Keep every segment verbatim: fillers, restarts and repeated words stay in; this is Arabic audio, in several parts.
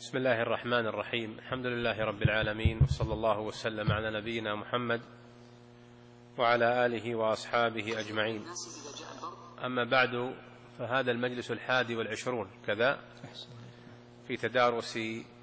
بسم الله الرحمن الرحيم. الحمد لله رب العالمين، وصلى الله وسلم على نبينا محمد وعلى آله وأصحابه أجمعين. أما بعد، فهذا المجلس الحادي والعشرون كذا في تدارس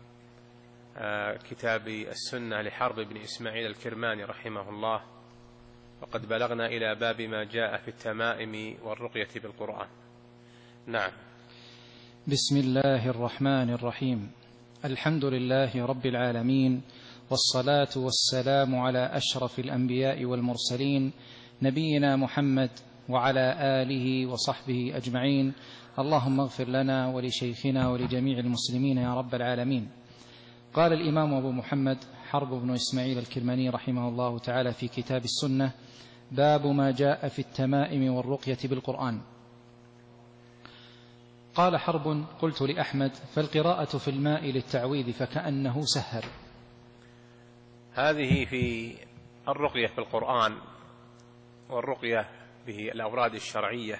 كتاب السنة لحرب بن إسماعيل الكرماني رحمه الله، وقد بلغنا إلى باب ما جاء في التمائم والرقية بالقرآن. نعم. بسم الله الرحمن الرحيم. الحمد لله رب العالمين، والصلاة والسلام على أشرف الأنبياء والمرسلين، نبينا محمد وعلى آله وصحبه أجمعين. اللهم اغفر لنا ولشيخنا ولجميع المسلمين يا رب العالمين. قال الإمام أبو محمد حرب بن إسماعيل الكرماني رحمه الله تعالى في كتاب السنة: باب ما جاء في التمائم والرقية بالقرآن. قال حرب: قلت لأحمد: فالقراءة في الماء للتعويذ فكأنه سهر. هذه في الرقية في القرآن، والرقية به الأوراد الشرعية،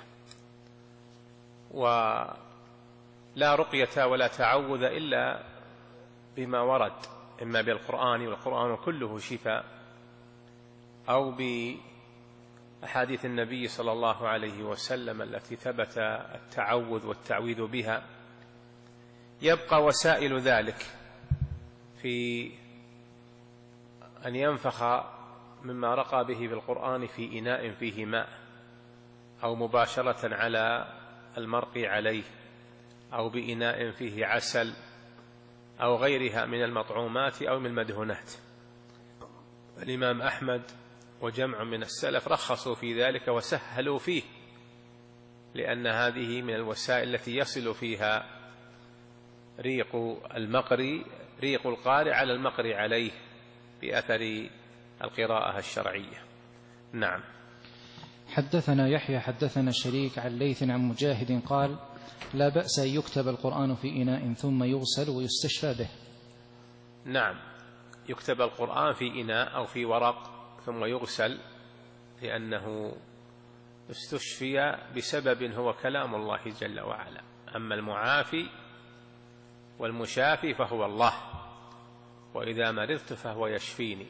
ولا رقية ولا تعوذ إلا بما ورد، إما بالقرآن والقرآن كله شفاء، أو بأحاديث النبي صلى الله عليه وسلم التي ثبت التعوذ والتعويذ بها. يبقى وسائل ذلك في أن ينفخ مما رقى به بالقرآن في إناء فيه ماء، أو مباشرة على المرقي عليه، أو بإناء فيه عسل، أو غيرها من المطعومات أو من المدهونات. الإمام أحمد وجمع من السلف رخصوا في ذلك وسهلوا فيه، لأن هذه من الوسائل التي يصل فيها ريق المقري ريق القارئ على المقري عليه بأثر القراءة الشرعية. نعم. حدثنا يحيى حدثنا شريك عن ليث عن مجاهد قال: لا بأس أن يكتب القرآن في إناء ثم يغسل ويستشفى به. نعم، يكتب القرآن في إناء أو في ورق ثم يغسل، لأنه استشفي بسبب هو كلام الله جل وعلا. أما المعافي والمشافي فهو الله، وإذا مرضت فهو يشفيني.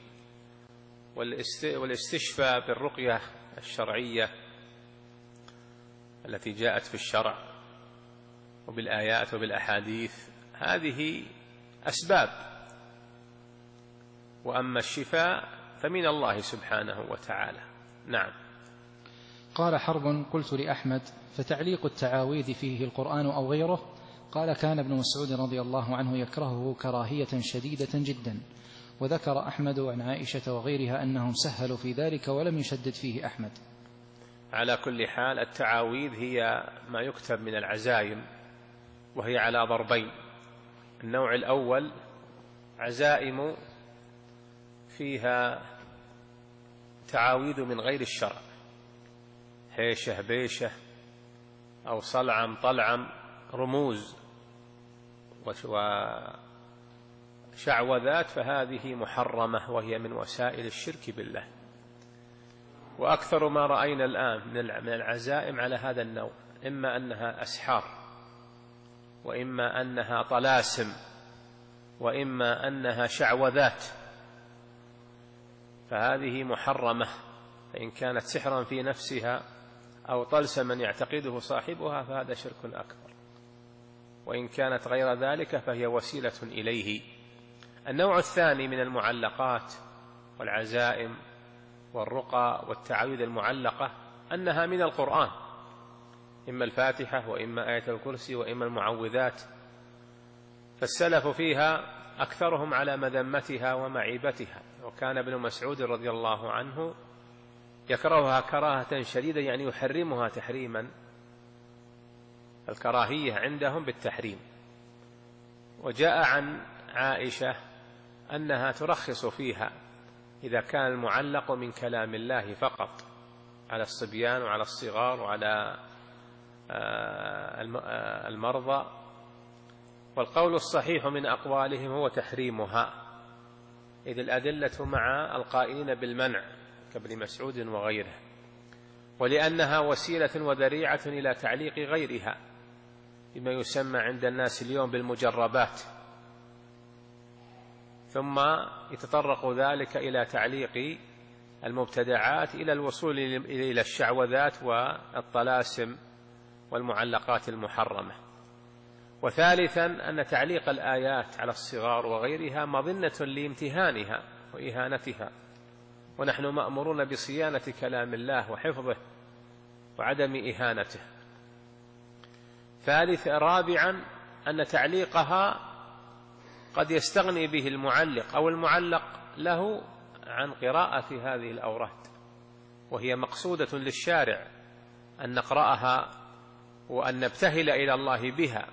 والاستشفاء بالرقية الشرعية التي جاءت في الشرع وبالآيات وبالأحاديث هذه أسباب، وأما الشفاء فمن الله سبحانه وتعالى. نعم. قال حرب: قلت لأحمد: فتعليق التعاويذ فيه القرآن أو غيره؟ قال: كان ابن مسعود رضي الله عنه يكرهه كراهية شديدة جدا. وذكر أحمد عن عائشة وغيرها أنهم سهلوا في ذلك ولم يشدد فيه أحمد. على كل حال، التعاويذ هي ما يكتب من العزائم، وهي على ضربين. النوع الأول عزائم فيها تعاويذ من غير الشرع، هيشة بيشة أو صلعم طلعم، رموز وشعوذات، فهذه محرمة وهي من وسائل الشرك بالله. وأكثر ما رأينا الآن من العزائم على هذا النوع، إما أنها أسحار، وإما أنها طلاسم، وإما أنها شعوذات، فهذه محرمة، فإن كانت سحرا في نفسها أو طلسما يعتقده صاحبها فهذا شرك أكبر، وإن كانت غير ذلك فهي وسيلة إليه. النوع الثاني من المعلقات والعزائم والرقى والتعاويذ المعلقة أنها من القرآن، إما الفاتحة وإما آية الكرسي وإما المعوذات، فالسلف فيها أكثرهم على مذمتها ومعيبتها. وكان ابن مسعود رضي الله عنه يكرهها كراهة شديدة، يعني يحرمها تحريما، الكراهية عندهم بالتحريم. وجاء عن عائشة أنها ترخص فيها إذا كان المعلق من كلام الله فقط، على الصبيان وعلى الصغار وعلى المرضى. والقول الصحيح من أقوالهم هو تحريمها، إذ الأدلة مع القائلين بالمنع كابن مسعود وغيره، ولأنها وسيلة وذريعة إلى تعليق غيرها بما يسمى عند الناس اليوم بالمجربات، ثم يتطرق ذلك إلى تعليق المبتدعات إلى الوصول إلى الشعوذات والطلاسم والمعلقات المحرمة. وثالثا أن تعليق الآيات على الصغار وغيرها مظنة لامتهانها وإهانتها، ونحن مأمورون بصيانة كلام الله وحفظه وعدم إهانته. ثالث رابعا أن تعليقها قد يستغني به المعلق أو المعلق له عن قراءة هذه الأوراد، وهي مقصودة للشارع أن نقرأها وأن نبتهل إلى الله بها،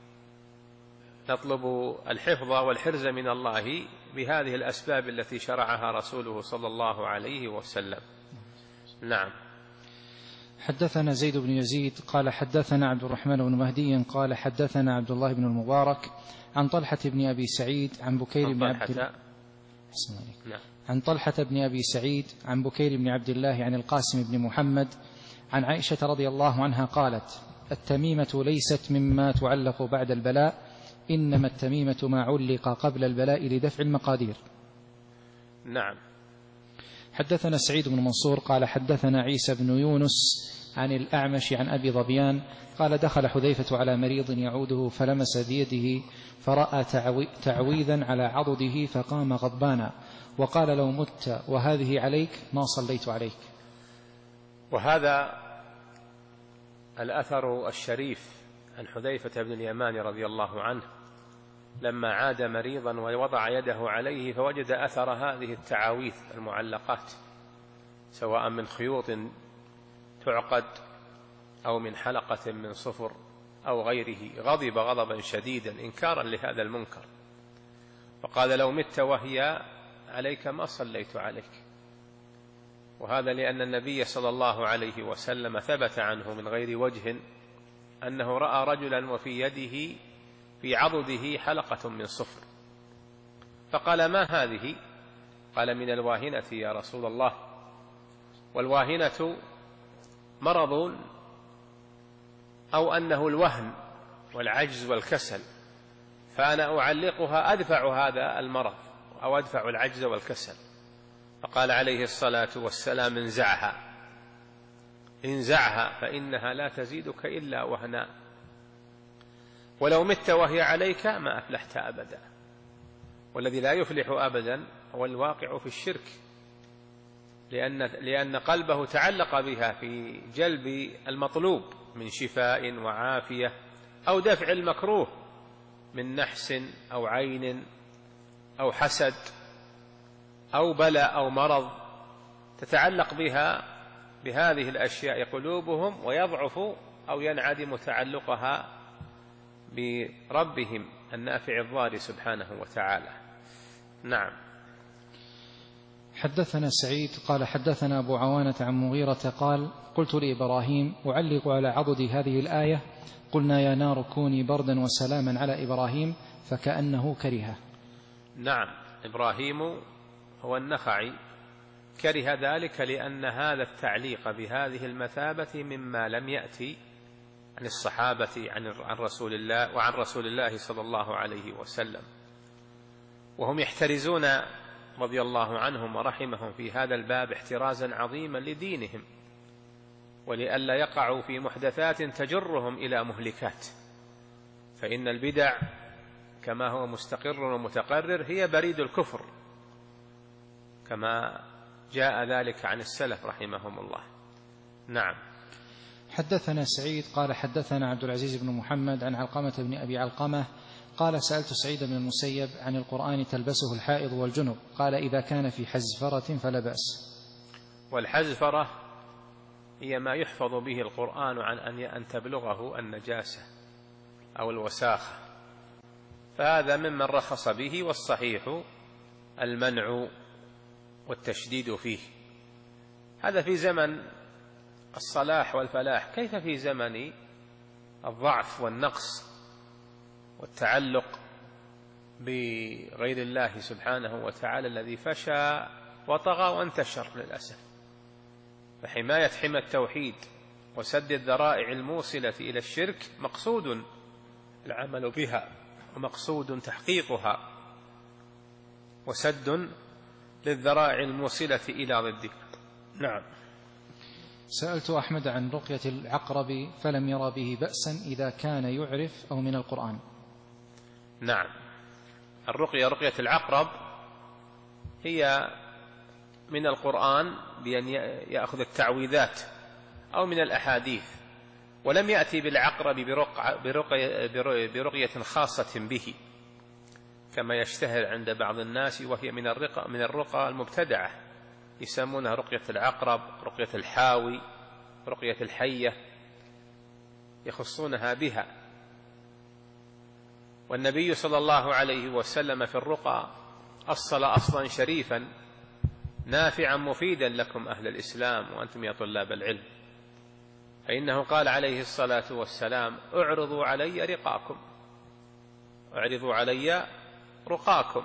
نطلب الحفظ والحرز من الله بهذه الأسباب التي شرعها رسوله صلى الله عليه وسلم. نعم. حدثنا زيد بن يزيد قال حدثنا عبد الرحمن بن مهدي قال حدثنا عبد الله بن المبارك عن طلحة بن أبي سعيد عن بكير بن عبد الله نعم. عن طلحة بن أبي سعيد عن بكير بن عبد الله عن القاسم بن محمد عن عائشة رضي الله عنها قالت: التميمة ليست مما تعلق بعد البلاء، إنما التميمة ما علق قبل البلاء لدفع المقادير. نعم. حدثنا سعيد بن منصور قال حدثنا عيسى بن يونس عن الأعمش عن أبي ظبيان قال: دخل حذيفة على مريض يعوده فلمس بيده فرأى تعويذا على عضده فقام غضبانا وقال: لو مت وهذه عليك ما صليت عليك. وهذا الأثر الشريف عن حذيفة بن اليمان رضي الله عنه لما عاد مريضا ووضع يده عليه فوجد أثر هذه التعاويذ المعلقات، سواء من خيوط تعقد أو من حلقة من صفر أو غيره، غضب غضبا شديدا إنكارا لهذا المنكر، فقال: لو مت وهي عليك ما صليت عليك. وهذا لأن النبي صلى الله عليه وسلم ثبت عنه من غير وجه أنه رأى رجلا وفي يده في عضده حلقة من صفر، فقال: ما هذه؟ قال: من الواهنة يا رسول الله. والواهنة مرض، أو أنه الوهن والعجز والكسل، فأنا أعلقها أدفع هذا المرض أو أدفع العجز والكسل. فقال عليه الصلاة والسلام: انزعها انزعها فإنها لا تزيدك إلا وهنا، ولو مت وهي عليك ما أفلحت أبدا. والذي لا يفلح أبدا هو الواقع في الشرك، لأن, لأن قلبه تعلق بها في جلب المطلوب من شفاء وعافية أو دفع المكروه من نحس أو عين أو حسد أو بلاء أو مرض، تتعلق بها بهذه الأشياء قلوبهم ويضعف أو ينعدم تعلقها بربهم النافع الضار سبحانه وتعالى. نعم. حدثنا سعيد قال حدثنا أبو عوانة عن مغيرة قال: قلت لإبراهيم: أعلق على عضد هذه الآية. قلنا: يا نار كوني بردا وسلاما على إبراهيم، فكأنه كره. نعم. إبراهيم هو النخعي كره ذلك لأن هذا التعليق بهذه المثابة مما لم يأتي عن الصحابة عن رسول الله وعن رسول الله صلى الله عليه وسلم، وهم يحترزون رضي الله عنهم ورحمهم في هذا الباب احترازا عظيما لدينهم، ولئلا يقعوا في محدثات تجرهم إلى مهلكات. فإن البدع كما هو مستقر ومتقرر هي بريد الكفر، كما جاء ذلك عن السلف رحمهم الله. نعم. حدثنا سعيد قال حدثنا عبد العزيز بن محمد عن علقمة بن أبي علقمة قال: سألت سعيد بن المسيب عن القرآن تلبسه الحائض والجنب، قال: إذا كان في حزفرة فلا بأس. والحزفرة هي ما يحفظ به القرآن عن أن تبلغه النجاسة أو الوساخة، فهذا ممن رخص به، والصحيح المنع والتشديد فيه. هذا في زمن الصلاح والفلاح، كيف في زمن الضعف والنقص والتعلق بغير الله سبحانه وتعالى الذي فشى وطغى وانتشر للأسف. فحماية حمى التوحيد وسد الذرائع الموصلة إلى الشرك مقصود العمل بها ومقصود تحقيقها، وسد للذرائع الموصلة إلى ضدها. نعم. سألت أحمد عن رقية العقرب فلم يرى به بأسا إذا كان يعرف أو من القرآن. نعم، الرقية رقية العقرب هي من القرآن بأن يأخذ التعويذات أو من الأحاديث، ولم يأتي بالعقرب برقية, برقية خاصة به كما يشتهر عند بعض الناس، وهي من الرقى من الرقى المبتدعة، يسمونها رقية العقرب، رقية الحاوي، رقية الحية، يخصونها بها. والنبي صلى الله عليه وسلم في الرقى أصل أصلا شريفا نافعا مفيدا لكم أهل الإسلام وأنتم يا طلاب العلم، فإنه قال عليه الصلاة والسلام: اعرضوا علي رقاكم، اعرضوا علي رقاكم،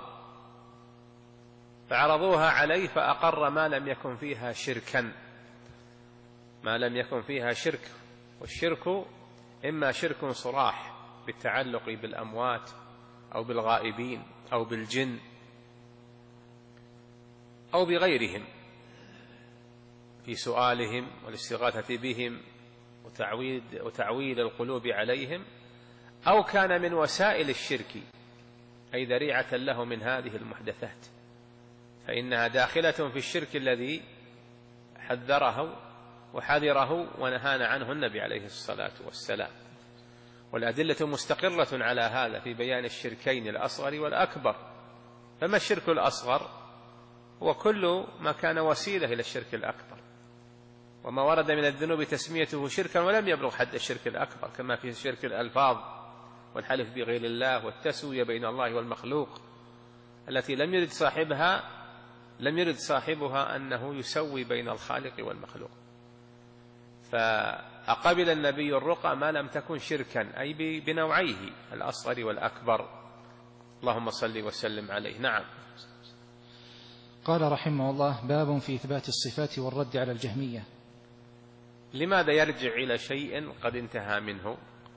فعرضوها عليه فأقر ما لم يكن فيها شركا، ما لم يكن فيها شرك. والشرك إما شرك صراح بالتعلق بالأموات أو بالغائبين أو بالجن أو بغيرهم في سؤالهم والاستغاثة بهم وتعويد وتعويل القلوب عليهم، أو كان من وسائل الشرك أي ذريعة له من هذه المحدثات، فإنها داخلة في الشرك الذي حذره وحذره ونهانا عنه النبي عليه الصلاة والسلام. والأدلة مستقرة على هذا في بيان الشركين الأصغر والأكبر. فما الشرك الأصغر؟ هو كل ما كان وسيلة إلى الشرك الأكبر، وما ورد من الذنوب تسميته شركا ولم يبلغ حد الشرك الأكبر، كما في شرك الألفاظ والحلف بغير الله والتسوية بين الله والمخلوق، التي لم يرد صاحبها لم يرد صاحبها أنه يسوي بين الخالق والمخلوق. فأقبل النبي الرقى ما لم تكن شركا، أي بنوعيه الأصغر والأكبر. اللهم صل وسلم عليه. نعم. قال رحمه الله: باب في إثبات الصفات والرد على الجهمية. لماذا يرجع إلى شيء قد انتهى منه؟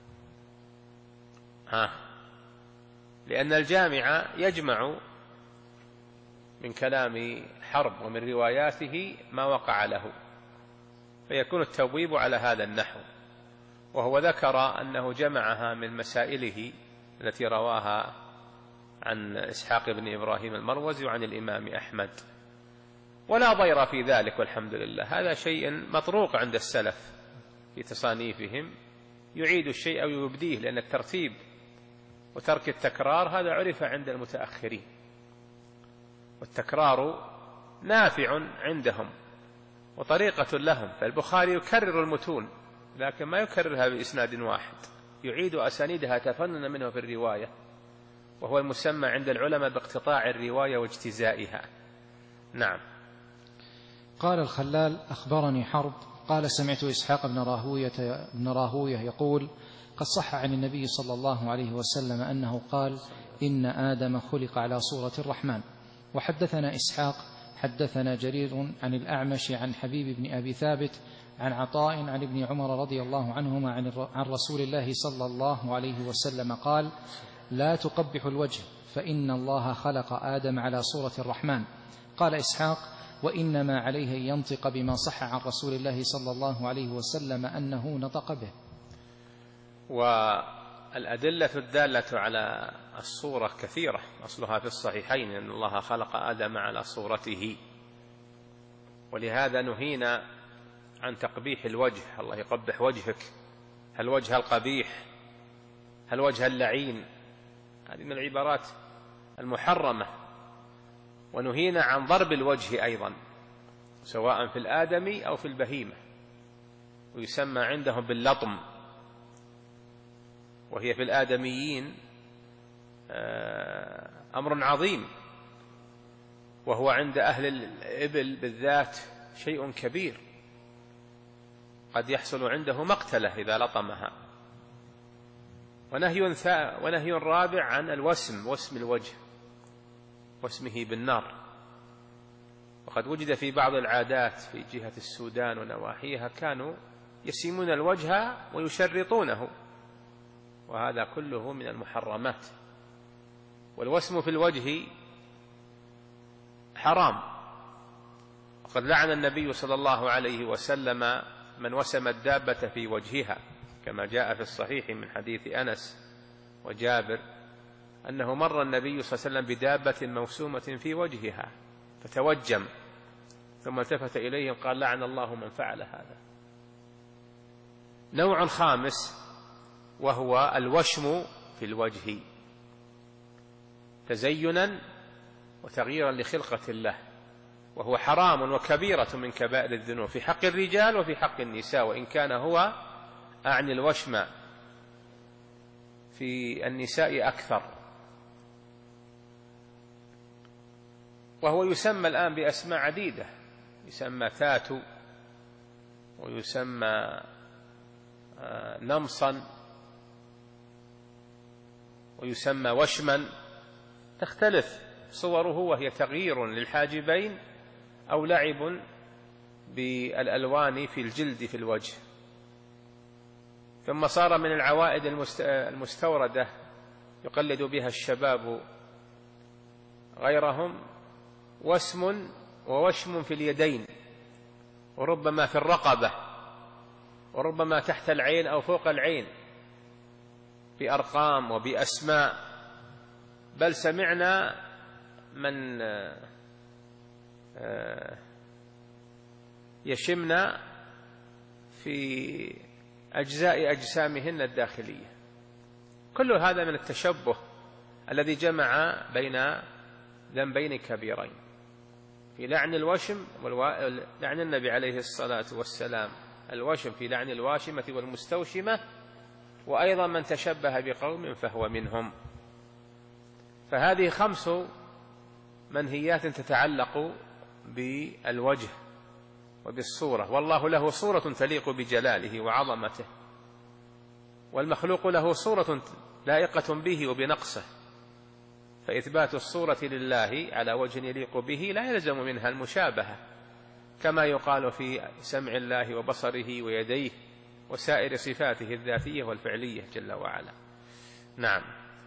ها لأن الجامع يجمع من كلام حرب ومن رواياته ما وقع له، فيكون التبويب على هذا النحو. وهو ذكر أنه جمعها من مسائله التي رواها عن إسحاق بن إبراهيم المروزي وعن الإمام أحمد، ولا ضير في ذلك والحمد لله. هذا شيء مطروق عند السلف في تصانيفهم، يعيد الشيء أو يبديه، لأن الترتيب وترك التكرار هذا عرف عند المتأخرين، والتكرار نافع عندهم وطريقة لهم. فالبخاري يكرر المتون لكن ما يكررها بإسناد واحد، يعيد أسانيدها تفنن منه في الرواية، وهو المسمى عند العلماء باقتطاع الرواية واجتزائها. نعم. قال الخلال: أخبرني حرب قال: سمعت إسحاق بن راهوية, بن راهوية يقول: قد صح عن النبي صلى الله عليه وسلم أنه قال: إن آدم خلق على صورة الرحمن. وحدثنا إسحاق حدثنا جرير عن الأعمش عن حبيب بن أبي ثابت عن عطاء عن ابن عمر رضي الله عنهما عن رسول الله صلى الله عليه وسلم قال: لا تقبح الوجه فإن الله خلق آدم على صورة الرحمن. قال إسحاق: وإنما عليه أن ينطق بما صح عن رسول الله صلى الله عليه وسلم أنه نطق به. والأدلة الدالة على الصورة كثيرة، أصلها في الصحيحين أن الله خلق آدم على صورته، ولهذا نهينا عن تقبيح الوجه. الله يقبح وجهك، هل وجه القبيح، هل وجه اللعين، هذه من العبارات المحرمة. ونهينا عن ضرب الوجه أيضا، سواء في الآدمي أو في البهيمة، ويسمى عندهم باللطم، وهي في الآدميين أمر عظيم، وهو عند أهل الإبل بالذات شيء كبير، قد يحصل عنده مقتلة إذا لطمها. ونهي, ونهي رابع عن الوسم، وسم الوجه، واسمه بالنار. وقد وجد في بعض العادات في جهة السودان ونواحيها كانوا يسيمون الوجه ويشرطونه، وهذا كله من المحرمات. والوسم في الوجه حرام. وقد لعن النبي صلى الله عليه وسلم من وسم الدابة في وجهها، كما جاء في الصحيح من حديث أنس وجابر أنه مر النبي صلى الله عليه وسلم بدابة موسومة في وجهها فتوجم، ثم التفت إليهم قال: لعن الله من فعل هذا. نوع خامس وهو الوشم في الوجه، تزينا وتغييرا لخلقة الله، وهو حرام وكبيرة من كبائر الذنوب في حق الرجال وفي حق النساء، وإن كان هو أعني الوشم في النساء أكثر. وهو يسمى الآن بأسماء عديدة، يسمى تاتو، ويسمى نمصا، ويسمى وشما، تختلف صوره، وهي تغيير للحاجبين أو لعب بالألوان في الجلد في الوجه. ثم صار من العوائد المستوردة يقلد بها الشباب غيرهم وسم ووشم في اليدين، وربما في الرقبة، وربما تحت العين أو فوق العين، بأرقام وبأسماء. بل سمعنا من يشمنا في أجزاء أجسامهن الداخلية. كل هذا من التشبه الذي جمع بين ذنبين كبيرين في لعن الوشم ولعن النبي عليه الصلاة والسلام الوشم في لعن الواشمة والمستوشمة، وأيضا من تشبه بقوم فهو منهم. فهذه خمس منهيات تتعلق بالوجه وبالصورة، والله له صورة تليق بجلاله وعظمته، والمخلوق له صورة لائقة به وبنقصه، فإثبات الصورة لله على وجه يليق به لا يلزم منها المشابهة، كما يقال في سمع الله وبصره ويديه وسائر صفاته الذاتية والفعلية جل وعلا. نعم.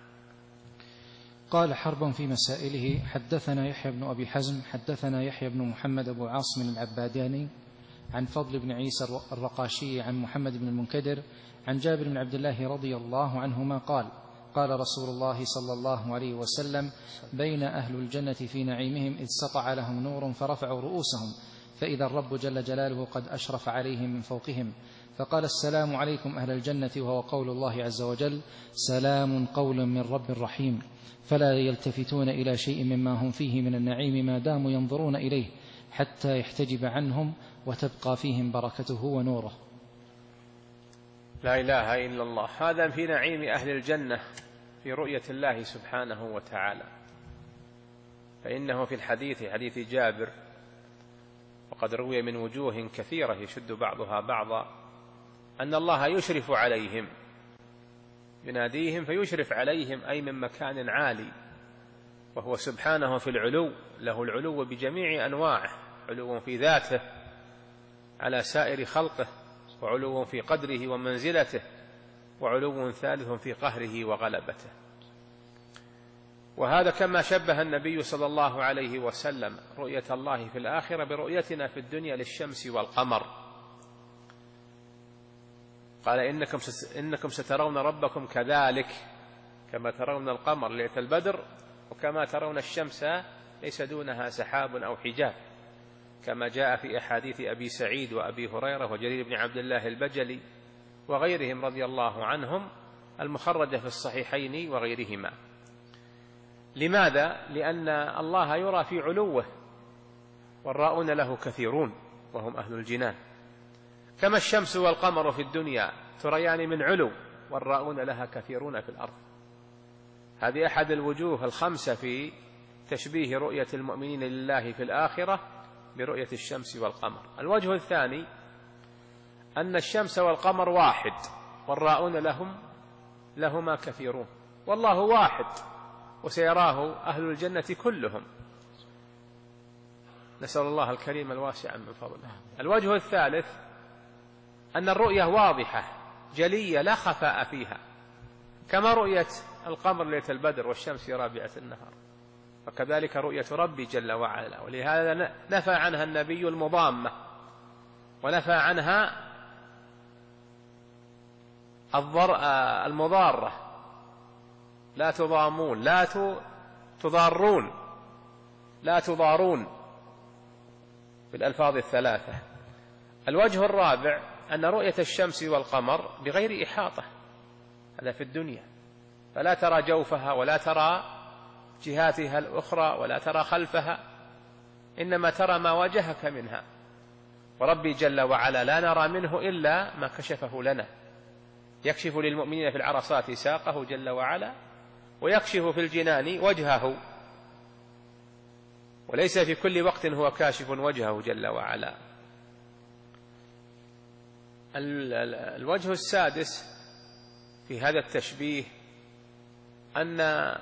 قال حرب في مسائله: حدثنا يحيى بن أبي حزم حدثنا يحيى بن محمد أبو عاصم العباداني عن فضل بن عيسى الرقاشي عن محمد بن المنكدر عن جابر بن عبد الله رضي الله عنهما قال: قال رسول الله صلى الله عليه وسلم: بين أهل الجنة في نعيمهم إذ سطع لهم نور فرفعوا رؤوسهم فإذا الرب جل جلاله قد أشرف عليهم من فوقهم، فقال: السلام عليكم أهل الجنة، وهو قول الله عز وجل: سلام قولا من رب رحيم، فلا يلتفتون إلى شيء مما هم فيه من النعيم ما داموا ينظرون إليه حتى يحتجب عنهم وتبقى فيهم بركته ونوره. لا إله إلا الله. هذا في نعيم أهل الجنة في رؤية الله سبحانه وتعالى. فإنه في الحديث حديث جابر، وقد روي من وجوه كثيرة يشد بعضها بعضا، أن الله يشرف عليهم، يناديهم فيشرف عليهم، أي من مكان عالي، وهو سبحانه في العلو، له العلو بجميع أنواعه، علو في ذاته على سائر خلقه، وعلو في قدره ومنزلته، وعلو ثالث في قهره وغلبته. وهذا كما شبه النبي صلى الله عليه وسلم رؤية الله في الآخرة برؤيتنا في الدنيا للشمس والقمر. قال: إنكم إنكم سترون ربكم كذلك كما ترون القمر ليلة البدر، وكما ترون الشمس ليس دونها سحاب أو حجاب، كما جاء في أحاديث أبي سعيد وأبي هريرة وجرير بن عبد الله البجلي وغيرهم رضي الله عنهم المخرجة في الصحيحين وغيرهما. لماذا؟ لأن الله يرى في علوه، والراؤون له كثيرون وهم أهل الجنان، كما الشمس والقمر في الدنيا تريان من علو، والراؤون لها كثيرون في الأرض. هذه أحد الوجوه الخمسة في تشبيه رؤية المؤمنين لله في الآخرة برؤية الشمس والقمر. الوجه الثاني أن الشمس والقمر واحد، والراؤون لهم لهما كثيرون، والله واحد وسيراه أهل الجنة كلهم، نسأل الله الكريم الواسع من فضله. الوجه الثالث أن الرؤية واضحة جلية لا خفاء فيها، كما رؤية القمر ليلة البدر والشمس رابعة النهار. وكذلك رؤية ربي جل وعلا. ولهذا نفى عنها النبي المضامة، ونفى عنها المضارة، لا تضامون، لا تضارون، لا تضارون بالألفاظ الثلاثة. الوجه الرابع أن رؤية الشمس والقمر بغير إحاطة، هذا في الدنيا، فلا ترى جوفها ولا ترى جهاتها الأخرى ولا ترى خلفها، إنما ترى ما واجهك منها. وربي جل وعلا لا نرى منه إلا ما كشفه لنا، يكشف للمؤمنين في العرصات ساقه جل وعلا، ويكشف في الجنان وجهه، وليس في كل وقت هو كاشف وجهه جل وعلا. الوجه السادس في هذا التشبيه أن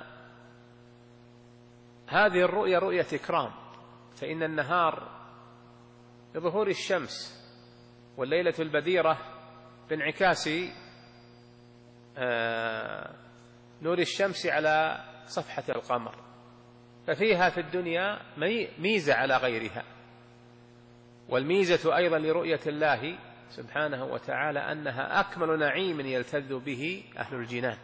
هذه الرؤيا رؤية إكرام، فإن النهار بظهور الشمس، والليلة البديرة بانعكاس نور الشمس على صفحة القمر، ففيها في الدنيا ميزة على غيرها. والميزة أيضا لرؤية الله سبحانه وتعالى أنها أكمل نعيم يلتذ به أهل الجنان.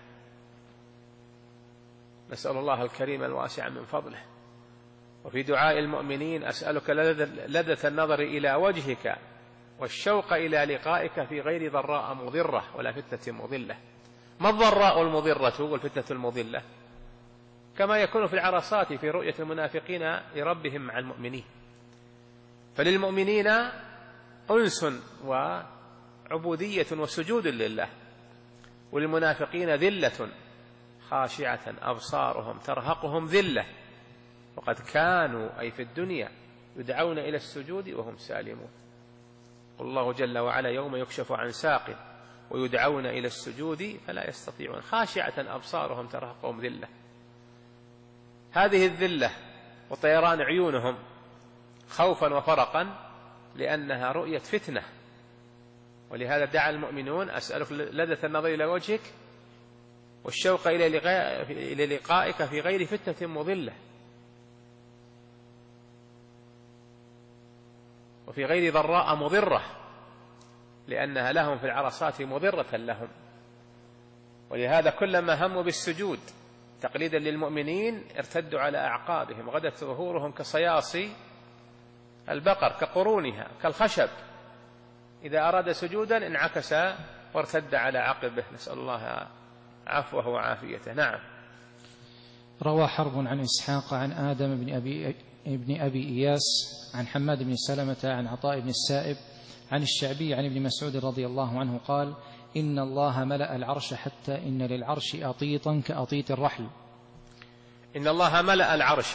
نسأل الله الكريم الواسع من فضله. وفي دعاء المؤمنين: أسألك لذة النظر إلى وجهك والشوق إلى لقائك في غير ضراء مضرة ولا فتنة مضلة. ما الضراء المضرة والفتنة المضلة؟ كما يكون في العرصات في رؤية المنافقين لربهم مع المؤمنين. فللمؤمنين أنس وعبودية وسجود لله، وللمنافقين ذلة خاشعة أبصارهم ترهقهم ذلة، وقد كانوا أي في الدنيا يدعون إلى السجود وهم سالمون. والله جل وعلا: يوم يكشف عن ساق ويدعون إلى السجود فلا يستطيعون، خاشعة أبصارهم ترهقهم ذلة. هذه الذلة وطيران عيونهم خوفا وفرقا لأنها رؤية فتنة. ولهذا دعا المؤمنون: أسألك لذة النظر إلى وجهك والشوق إلى لقائك في غير فتنة مضلة، وفي غير ضراء مضرة، لأنها لهم في العرصات مضرة لهم. ولهذا كلما هموا بالسجود تقليدا للمؤمنين ارتدوا على أعقابهم، غدت ظهورهم كصياصي البقر، كقرونها، كالخشب، إذا أراد سجودا انعكس وارتد على عقبه، نسأل الله عفوه وعافيته. نعم. روى حرب عن إسحاق عن آدم بن أبي, ابن أبي إياس عن حماد بن سلمة عن عطاء بن السائب عن الشعبي عن ابن مسعود رضي الله عنه قال: إن الله ملأ العرش حتى إن للعرش أطيطا كأطيط الرحل. إن الله ملأ العرش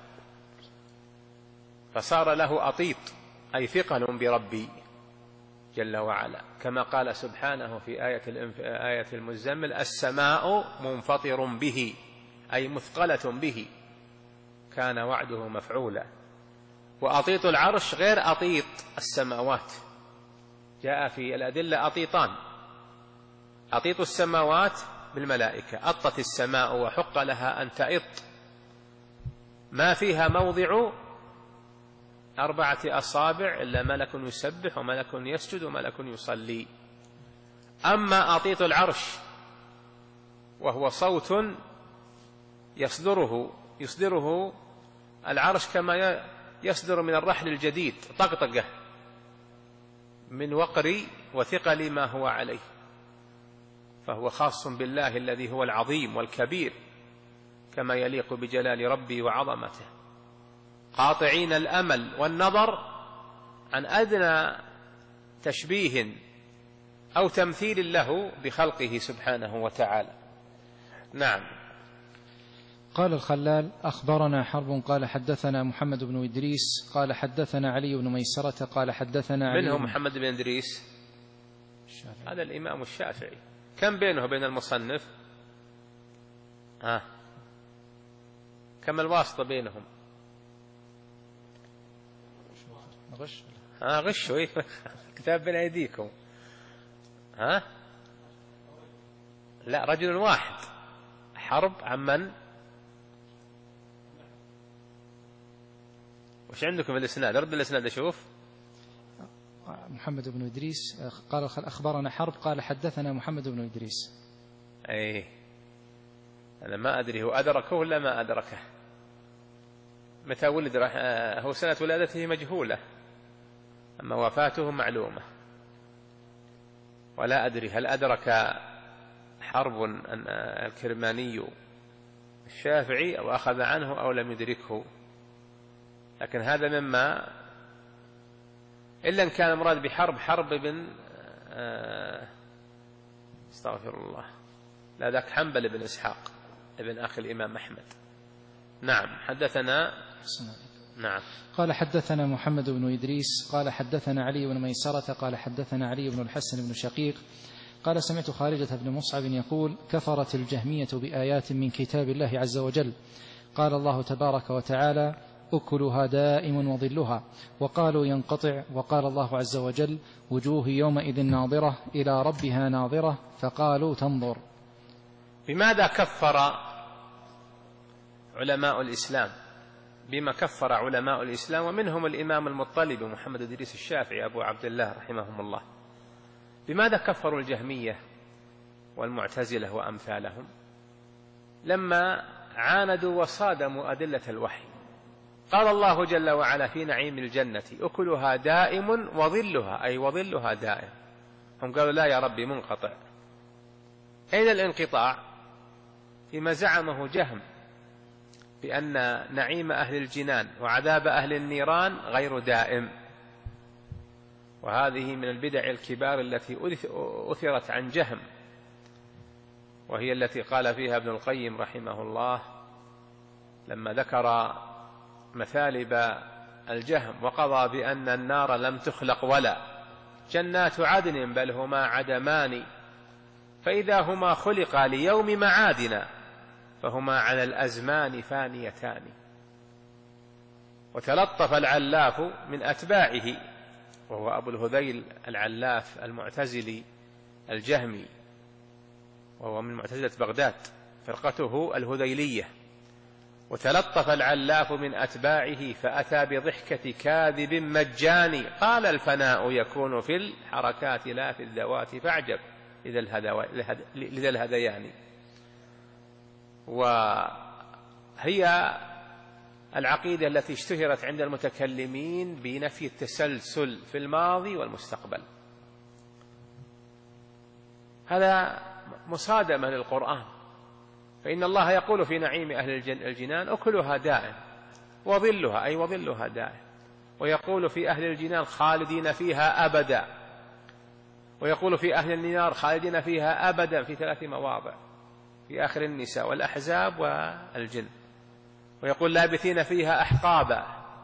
فصار له أطيط، أي ثقل بربي جل وعلا، كما قال سبحانه في آية آية المزمل: السماء منفطر به، أي مثقلة به، كان وعده مفعولا. وأطيط العرش غير أطيط السماوات، جاء في الأدلة أطيطان: أطيط السماوات بالملائكة، أطت السماء وحق لها أن تأط، ما فيها موضع أربعة أصابع إلا ملك يسبح وملك يسجد وملك يصلي. أما أطيط العرش وهو صوت يصدره يصدره العرش كما يصدر من الرحل الجديد، طقطقة من وقر وثقل ما هو عليه، فهو خاص بالله الذي هو العظيم والكبير كما يليق بجلال ربي وعظمته، قاطعين الأمل والنظر عن أدنى تشبيه أو تمثيل له بخلقه سبحانه وتعالى. نعم. قال الخلال: أخبرنا حرب قال حدثنا محمد بن إدريس قال حدثنا علي بن ميسرة قال حدثنا علي. من هو محمد بن إدريس؟ الشافعي. هذا الإمام الشافعي. كم بينه وبين المصنف؟ ها، كم الواسطة بينهم؟ غش. ها غشوا كتاب بين أيديكم. ها لا، رجل واحد. حرب عن من؟ وش عندكم في الإسناد؟ رد الإسناد أشوف. محمد بن إدريس قال أخبرنا حرب قال حدثنا محمد بن إدريس. أي أنا ما أدري هو أدركه ولا ما أدركه، متى ولد هو سنة ولادته مجهولة، أما وفاته معلومة، ولا أدري هل أدرك حرب الكرماني الشافعي أو أخذ عنه أو لم يدركه، لكن هذا مما إلا إن كان مراد بحرب حرب بن استغفر الله لا ذاك حنبل بن إسحاق ابن أخي الإمام أحمد. نعم حدثنا. نعم. قال حدثنا محمد بن إدريس قال حدثنا علي بن ميسرة قال حدثنا علي بن الحسن بن شقيق قال سمعت خارجة بن مصعب يقول كفرت الجهمية بآيات من كتاب الله عز وجل، قال الله تبارك وتعالى أكلها دائم وظلها، وقالوا ينقطع، وقال الله عز وجل وجوه يومئذ ناظرة إلى ربها ناظرة، فقالوا تنظر. بماذا كفر علماء الإسلام؟ بما كفر علماء الإسلام، ومنهم الإمام المطلب محمد إدريس الشافعي أبو عبد الله رحمهم الله. بماذا كفروا الجهمية والمعتزلة وأمثالهم؟ لما عاندوا وصادموا أدلة الوحي. قال الله جل وعلا في نعيم الجنة أكلها دائم وظلها، أي وظلها دائم. هم قالوا لا يا ربي منقطع. أين الانقطاع؟ فيما زعمه جهم بأن نعيم أهل الجنان وعذاب أهل النيران غير دائم، وهذه من البدع الكبار التي أثرت عن جهم، وهي التي قال فيها ابن القيم رحمه الله لما ذكر مثالب الجهم وقضى بأن النار لم تخلق ولا جنات عدن بل هما عدمان، فإذا هما خلقا ليوم معادنا فهما على الأزمان فانيتان. وتلطف العلاف من أتباعه، وهو أبو الهذيل العلاف المعتزلي الجهمي، وهو من معتزلة بغداد، فرقته الهذيلية. وتلطف العلاف من أتباعه فأتى بضحكة كاذب مجاني، قال الفناء يكون في الحركات لا في الذوات فاعجب لذا الهذيان. وهي العقيدة التي اشتهرت عند المتكلمين بنفي التسلسل في الماضي والمستقبل. هذا مصادمة للقرآن، فإن الله يقول في نعيم أهل الجنان أكلها دائم وظلها، أي وظلها دائم، ويقول في أهل الجنان خالدين فيها أبدا، ويقول في أهل النار خالدين فيها أبدا في ثلاث مواضع في آخر النساء والأحزاب والجن، ويقول لابثين فيها أحقابا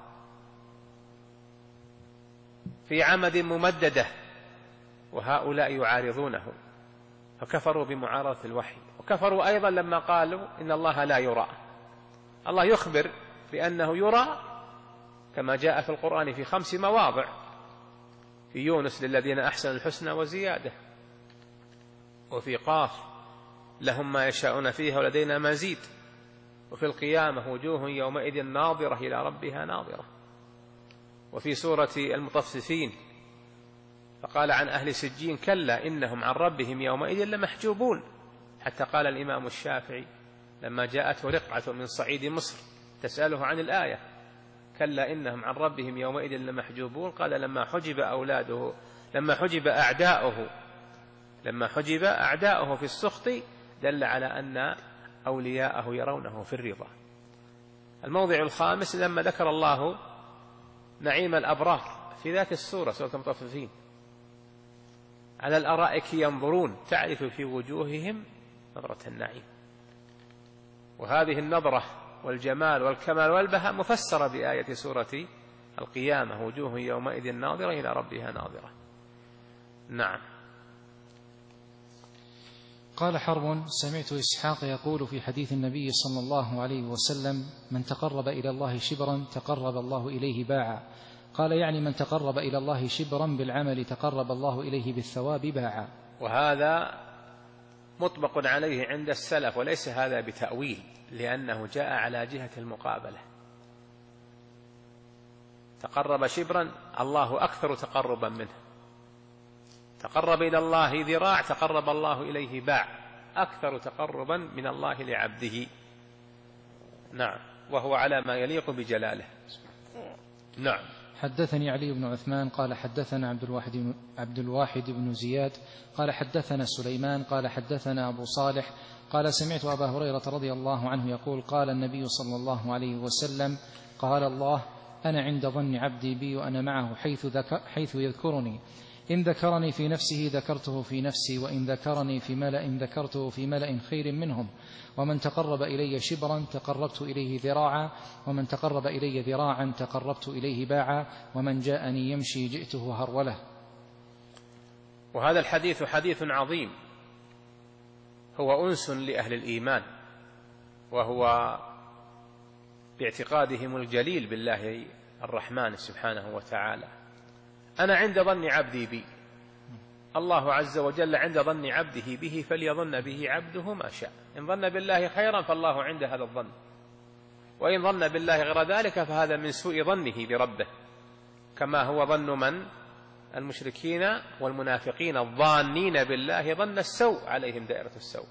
في عمد ممددة، وهؤلاء يعارضونه، فكفروا بمعارضة الوحي. وكفروا أيضا لما قالوا إن الله لا يرى. الله يخبر بأنه يرى كما جاء في القرآن في خمس مواضع، في يونس للذين أحسنوا الحسنى وزيادة، وفي قاف لهم ما يشاءون فيها ولدينا مزيد، وفي القيامة وجوه يومئذ ناظرة إلى ربها ناظرة، وفي سورة المطففين فقال عن أهل سجين كلا إنهم عن ربهم يومئذ لمحجوبون، حتى قال الإمام الشافعي لما جاءته رقعة من صعيد مصر تسأله عن الآية كلا إنهم عن ربهم يومئذ لمحجوبون، قال لما حجب أولاده لما حجب أعداؤه لما حجب أعداؤه في السخط دل على أن أولياءه يرونه في الرضا. الموضع الخامس لما ذكر الله نعيم الأبرار في ذات السورة سورة المطففين على الأرائك ينظرون تعرف في وجوههم نظرة النعيم، وهذه النظرة والجمال والكمال والبهاء مفسرة بآية سورة القيامة وجوه يومئذ ناظرة إلى ربها ناظرة. نعم. قال حرب سمعت إسحاق يقول في حديث النبي صلى الله عليه وسلم من تقرب إلى الله شبرا تقرب الله إليه باعا، قال يعني من تقرب إلى الله شبرا بالعمل تقرب الله إليه بالثواب باعا. وهذا مطبق عليه عند السلف، وليس هذا بتأويل، لأنه جاء على جهة المقابلة. تقرب شبرا الله أكثر تقربا منه، تقرب إلى الله ذراع تقرب الله إليه باع، أكثر تقربا من الله لعبده. نعم، وهو على ما يليق بجلاله. نعم. حدثني علي بن عثمان قال حدثنا عبد الواحد عبد الواحد بن زياد قال حدثنا سليمان قال حدثنا أبو صالح قال سمعت أبا هريرة رضي الله عنه يقول قال النبي صلى الله عليه وسلم قال الله أنا عند ظن عبدي بي وأنا معه حيث, ذكر حيث يذكرني، إن ذكرني في نفسه ذكرته في نفسي، وإن ذكرني في ملأ ذكرته في ملأ خير منهم، ومن تقرب إلي شبرا تقربت إليه ذراعا، ومن تقرب إلي ذراعا تقربت إليه باعا، ومن جاءني يمشي جئته هرولة. وهذا الحديث حديث عظيم، هو أنس لأهل الإيمان، وهو باعتقادهم الجليل بالله الرحمن سبحانه وتعالى. أنا عند ظن عبدي بي، الله عز وجل عند ظن عبده به فليظن به عبده ما شاء، إن ظن بالله خيرا فالله عند هذا الظن، وإن ظن بالله غير ذلك فهذا من سوء ظنه بربه، كما هو ظن من المشركين والمنافقين الظانين بالله ظن السوء عليهم دائرة السوء.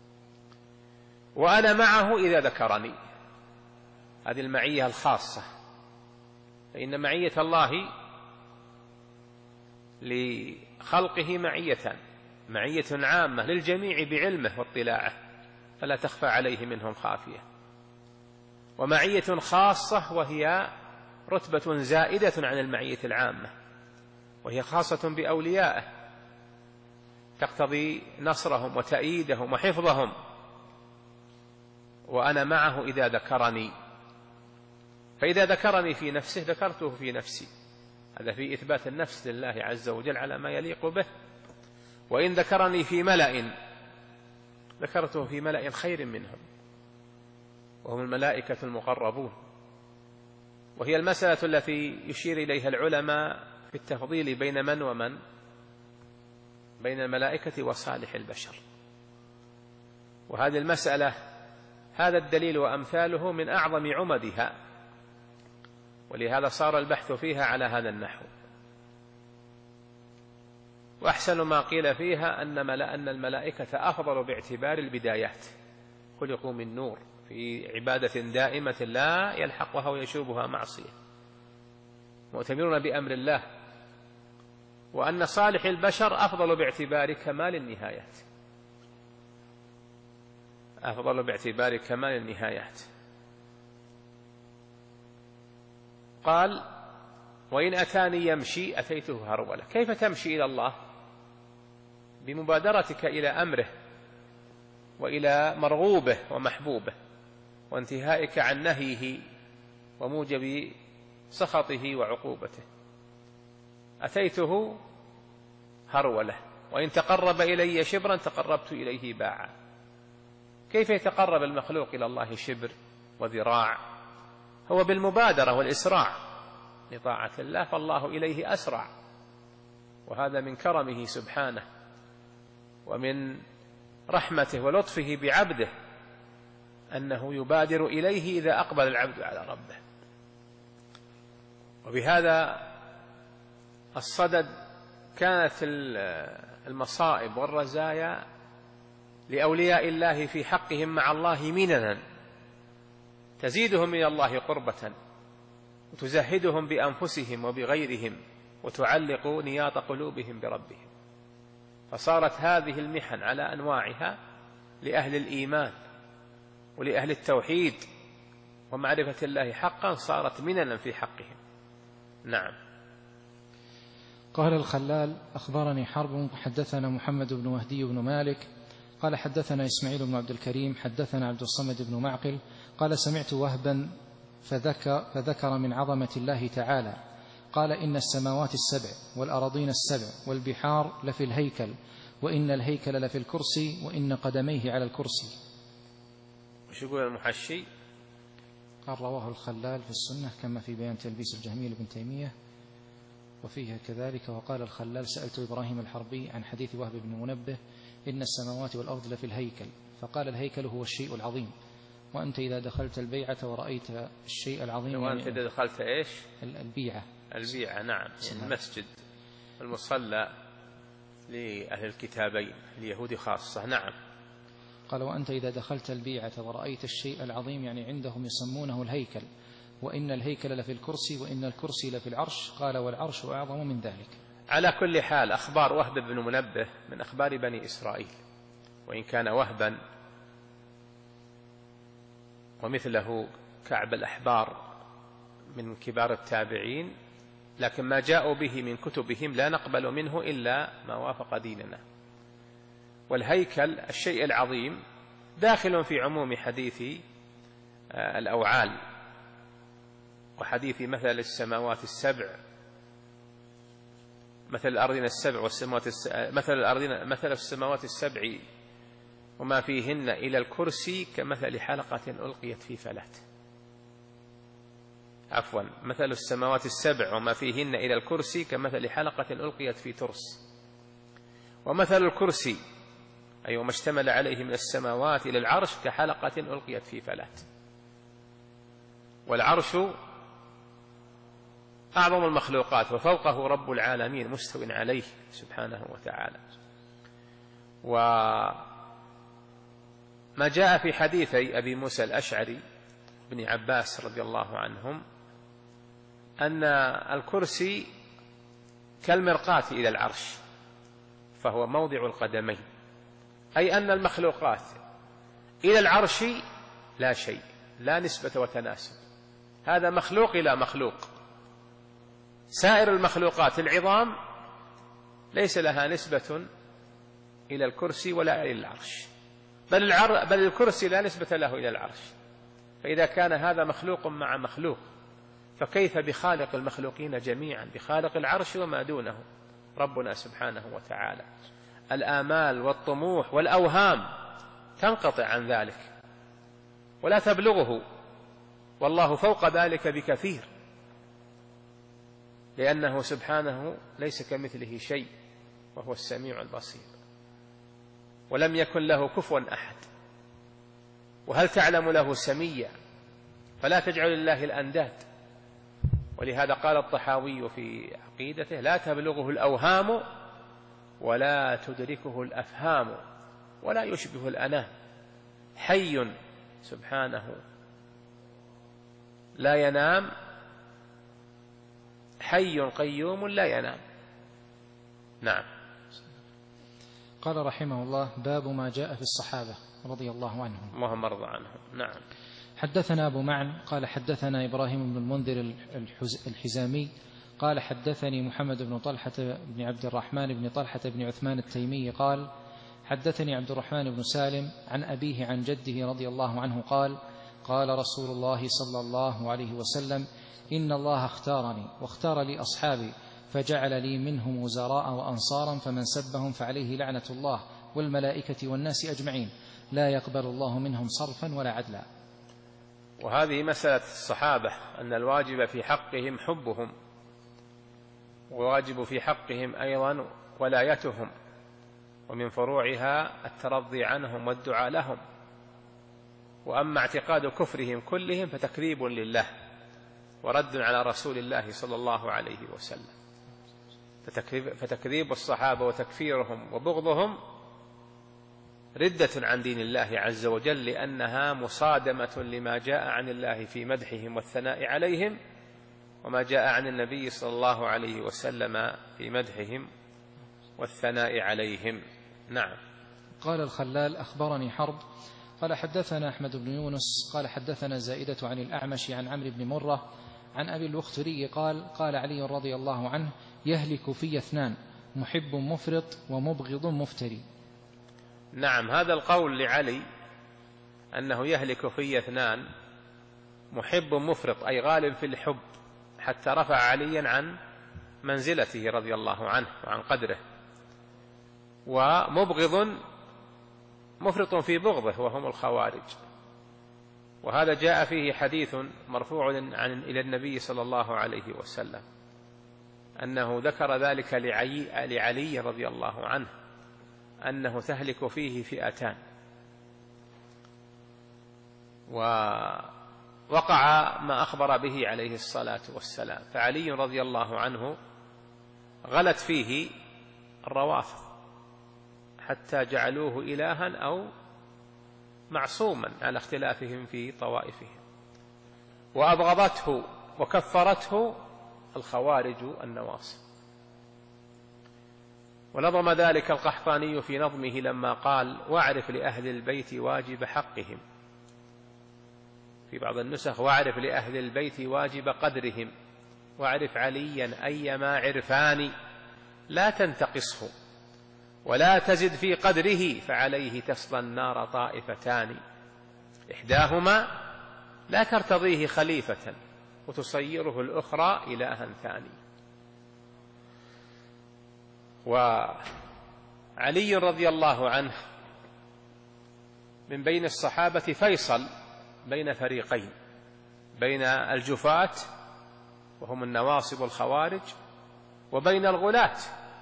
وأنا معه إذا ذكرني، هذه المعية الخاصة، فإن معية الله لخلقه معية معية عامة للجميع بعلمه واطلاعه، فلا تخفى عليه منهم خافية، ومعية خاصة وهي رتبة زائدة عن المعية العامة، وهي خاصة بأوليائه، تقتضي نصرهم وتأييدهم وحفظهم. وأنا معه إذا ذكرني، فإذا ذكرني في نفسه ذكرته في نفسي، هذا في إثبات النفس لله عز وجل على ما يليق به. وإن ذكرني في ملأ ذكرته في ملأ خير منهم، وهم الملائكة المقربون، وهي المسألة التي يشير إليها العلماء في التفضيل بين من ومن، بين الملائكة وصالح البشر. وهذه المسألة هذا الدليل وأمثاله من أعظم عمدها، ولهذا صار البحث فيها على هذا النحو. وأحسن ما قيل فيها أن أن الملائكة أفضل باعتبار البدايات، خلقوا من نور في عبادة دائمة لا يلحقها ويشوبها معصية، مؤتمرون بأمر الله. وأن صالح البشر أفضل باعتبار كمال النهايات، أفضل باعتبار كمال النهايات. قال وإن أتاني يمشي أتيته هرولة. كيف تمشي إلى الله؟ بمبادرتك إلى أمره وإلى مرغوبه ومحبوبه، وانتهائك عن نهيه وموجب سخطه وعقوبته. أتيته هرولة. وإن تقرب إلي شبرا تقربت إليه باعا. كيف يتقرب المخلوق إلى الله شبر وذراع؟ هو بالمبادرة والإسراع لطاعة الله، فالله إليه أسرع، وهذا من كرمه سبحانه ومن رحمته ولطفه بعبده أنه يبادر إليه إذا أقبل العبد على ربه. وبهذا الصدد كانت المصائب والرزايا لأولياء الله في حقهم مع الله مننا تزيدهم من الله قربة، وتزهدهم بأنفسهم وبغيرهم، وتعلق نياط قلوبهم بربهم. فصارت هذه المحن على أنواعها لأهل الإيمان ولأهل التوحيد ومعرفة الله حقا، صارت مننا في حقهم. نعم. قال الخلال أخبرني حرب حدثنا محمد بن وهدي بن مالك قال حدثنا إسماعيل بن عبد الكريم حدثنا عبد الصمد بن معقل قال سمعت وهبا فذكر, فذكر من عظمة الله تعالى قال إن السماوات السبع والأراضين السبع والبحار لفي الهيكل، وإن الهيكل لفي الكرسي، وإن قدميه على الكرسي. وش يقول المحشي؟ قال رواه الخلال في السنة كما في بيان تلبيس الجهمي لابن تيمية وفيها كذلك. وقال الخلال سألت إبراهيم الحربي عن حديث وهب بن منبه إن السماوات والأرض لفي الهيكل، فقال الهيكل هو الشيء العظيم، وأنت إذا دخلت البيعة ورأيت الشيء العظيم. وأنت إذا دخلت إيش؟ البيعة. البيعة نعم، يعني المسجد المصلى لأهل الكتابين اليهود خاصة. نعم. قال وأنت إذا دخلت البيعة ورأيت الشيء العظيم، يعني عندهم يسمونه الهيكل، وإن الهيكل لفي الكرسي وإن الكرسي لفي العرش، قال والعرش أعظم من ذلك. على كل حال أخبار وهب بن منبه من أخبار بني إسرائيل، وإن كان وهبا ومثله كعب الأحبار من كبار التابعين، لكن ما جاءوا به من كتبهم لا نقبل منه إلا ما وافق ديننا. والهيكل الشيء العظيم داخل في عموم حديث الأوعال وحديث مثل السماوات السبع، مثل الأرضين السبع والسماوات السبع، مثل الأرضين مثل السماوات السبع وما فيهن إلى الكرسي كمثل حلقة ألقيت في فلات. عفوا مثل السماوات السبع وما فيهن إلى الكرسي كمثل حلقة ألقيت في ترس. ومثل الكرسي أي وما اشتمل عليه من السماوات إلى العرش كحلقة ألقيت في فلات. والعرش أعظم المخلوقات وفوقه رب العالمين مستو عليه سبحانه وتعالى. وما جاء في حديثي أبي موسى الأشعري بن عباس رضي الله عنهم أن الكرسي كالمرقاة إلى العرش، فهو موضع القدمين، أي أن المخلوقات إلى العرش لا شيء، لا نسبة وتناسب، هذا مخلوق إلى مخلوق. سائر المخلوقات العظام ليس لها نسبة إلى الكرسي ولا إلى العرش، بل, العر... بل الكرسي لا نسبة له إلى العرش. فإذا كان هذا مخلوق مع مخلوق، فكيف بخالق المخلوقين جميعا، بخالق العرش وما دونه ربنا سبحانه وتعالى. الآمال والطموح والأوهام تنقطع عن ذلك ولا تبلغه، والله فوق ذلك بكثير، لأنه سبحانه ليس كمثله شيء وهو السميع البصير، ولم يكن له كفوا أحد. وهل تعلم له سميا؟ فلا تجعل لله الأنداد. ولهذا قال الطحاوي في عقيدته لا تبلغه الأوهام ولا تدركه الأفهام ولا يشبه الأنام، حي سبحانه لا ينام، حي قيوم لا ينام. نعم. قال رحمه الله باب ما جاء في الصحابة رضي الله عنهم. اللهم ارض عنهم. نعم. حدثنا أبو معن قال حدثنا إبراهيم بن المنذر الحزامي قال حدثني محمد بن طلحة بن عبد الرحمن بن طلحة بن عثمان التيمي قال حدثني عبد الرحمن بن سالم عن أبيه عن جده رضي الله عنه قال قال رسول الله صلى الله عليه وسلم إن الله اختارني واختار لي أصحابي فجعل لي منهم وزراء وأنصارا، فمن سبهم فعليه لعنة الله والملائكة والناس أجمعين، لا يقبل الله منهم صرفا ولا عدلا. وهذه مسألة الصحابة أن الواجب في حقهم حبهم، وواجب في حقهم أيضا ولايتهم، ومن فروعها الترضي عنهم والدعاء لهم. وأما اعتقاد كفرهم كلهم فتكذيب لله ورد على رسول الله صلى الله عليه وسلم. فتكذيب الصحابة وتكفيرهم وبغضهم ردة عن دين الله عز وجل، لأنها مصادمة لما جاء عن الله في مدحهم والثناء عليهم، وما جاء عن النبي صلى الله عليه وسلم في مدحهم والثناء عليهم. نعم. قال الخلال أخبرني حرب قال حدثنا أحمد بن يونس قال حدثنا زائدة عن الأعمش عن عمرو بن مرة عن أبي الوختري قال قال علي رضي الله عنه يهلك في اثنان، محب مفرط ومبغض مفتري. نعم، هذا القول لعلي أنه يهلك في اثنان، محب مفرط أي غالب في الحب حتى رفع عليا عن منزلته رضي الله عنه وعن قدره، ومبغض مفرط في بغضه وهم الخوارج. وهذا جاء فيه حديث مرفوع عن إلى النبي صلى الله عليه وسلم أنه ذكر ذلك لعلي, لعلي رضي الله عنه أنه تهلك فيه فئتان، ووقع ما أخبر به عليه الصلاة والسلام. فعلي رضي الله عنه غلت فيه الروافض حتى جعلوه إلها أو معصوما على اختلافهم في طوائفهم، وأبغضته وكفرته الخوارج النواصب. ونظم ذلك القحطاني في نظمه لما قال: واعرف لأهل البيت واجب حقهم، في بعض النسخ: واعرف لأهل البيت واجب قدرهم، واعرف عليا أيما عرفان، لا تنتقصه ولا تزد في قدره، فعليه تصلى النار طائفتان، إحداهما لا ترتضيه خليفة وتصيره الأخرى إلها ثاني. وعلي رضي الله عنه من بين الصحابة فيصل بين فريقين، بين الجفاة وهم النواصب الخوارج، وبين الغلاة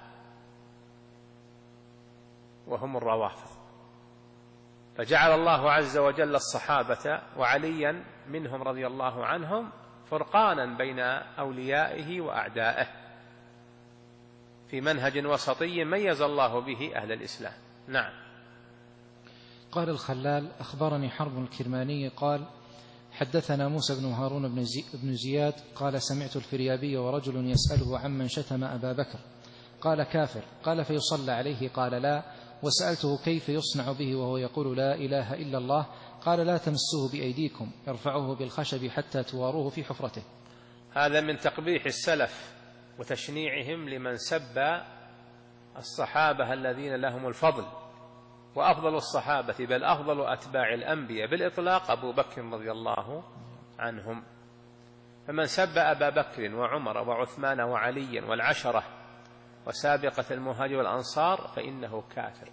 وهم الروافض. فجعل الله عز وجل الصحابة وعليا منهم رضي الله عنهم فرقانا بين أوليائه وأعدائه في منهج وسطي ميز الله به أهل الإسلام. نعم. قال الخلال: أخبرني حرب الكرماني قال: حدثنا موسى بن هارون بن, زي بن زياد قال: سمعت الفريابي ورجل يسأله عمن شتم أبا بكر، قال: كافر. قال: فيصلى عليه؟ قال: لا. وسألته: كيف يصنع به وهو يقول لا إله إلا الله؟ قال: لا تمسوه بأيديكم، ارفعوه بالخشب حتى تواروه في حفرته. هذا من تقبيح السلف وتشنيعهم لمن سب الصحابة الذين لهم الفضل، وأفضل الصحابة بل أفضل أتباع الأنبياء بالإطلاق أبو بكر رضي الله عنهم. فمن سب أبا بكر وعمر وعثمان وعليا والعشرة وسابقة المهاجر والأنصار فإنه كافر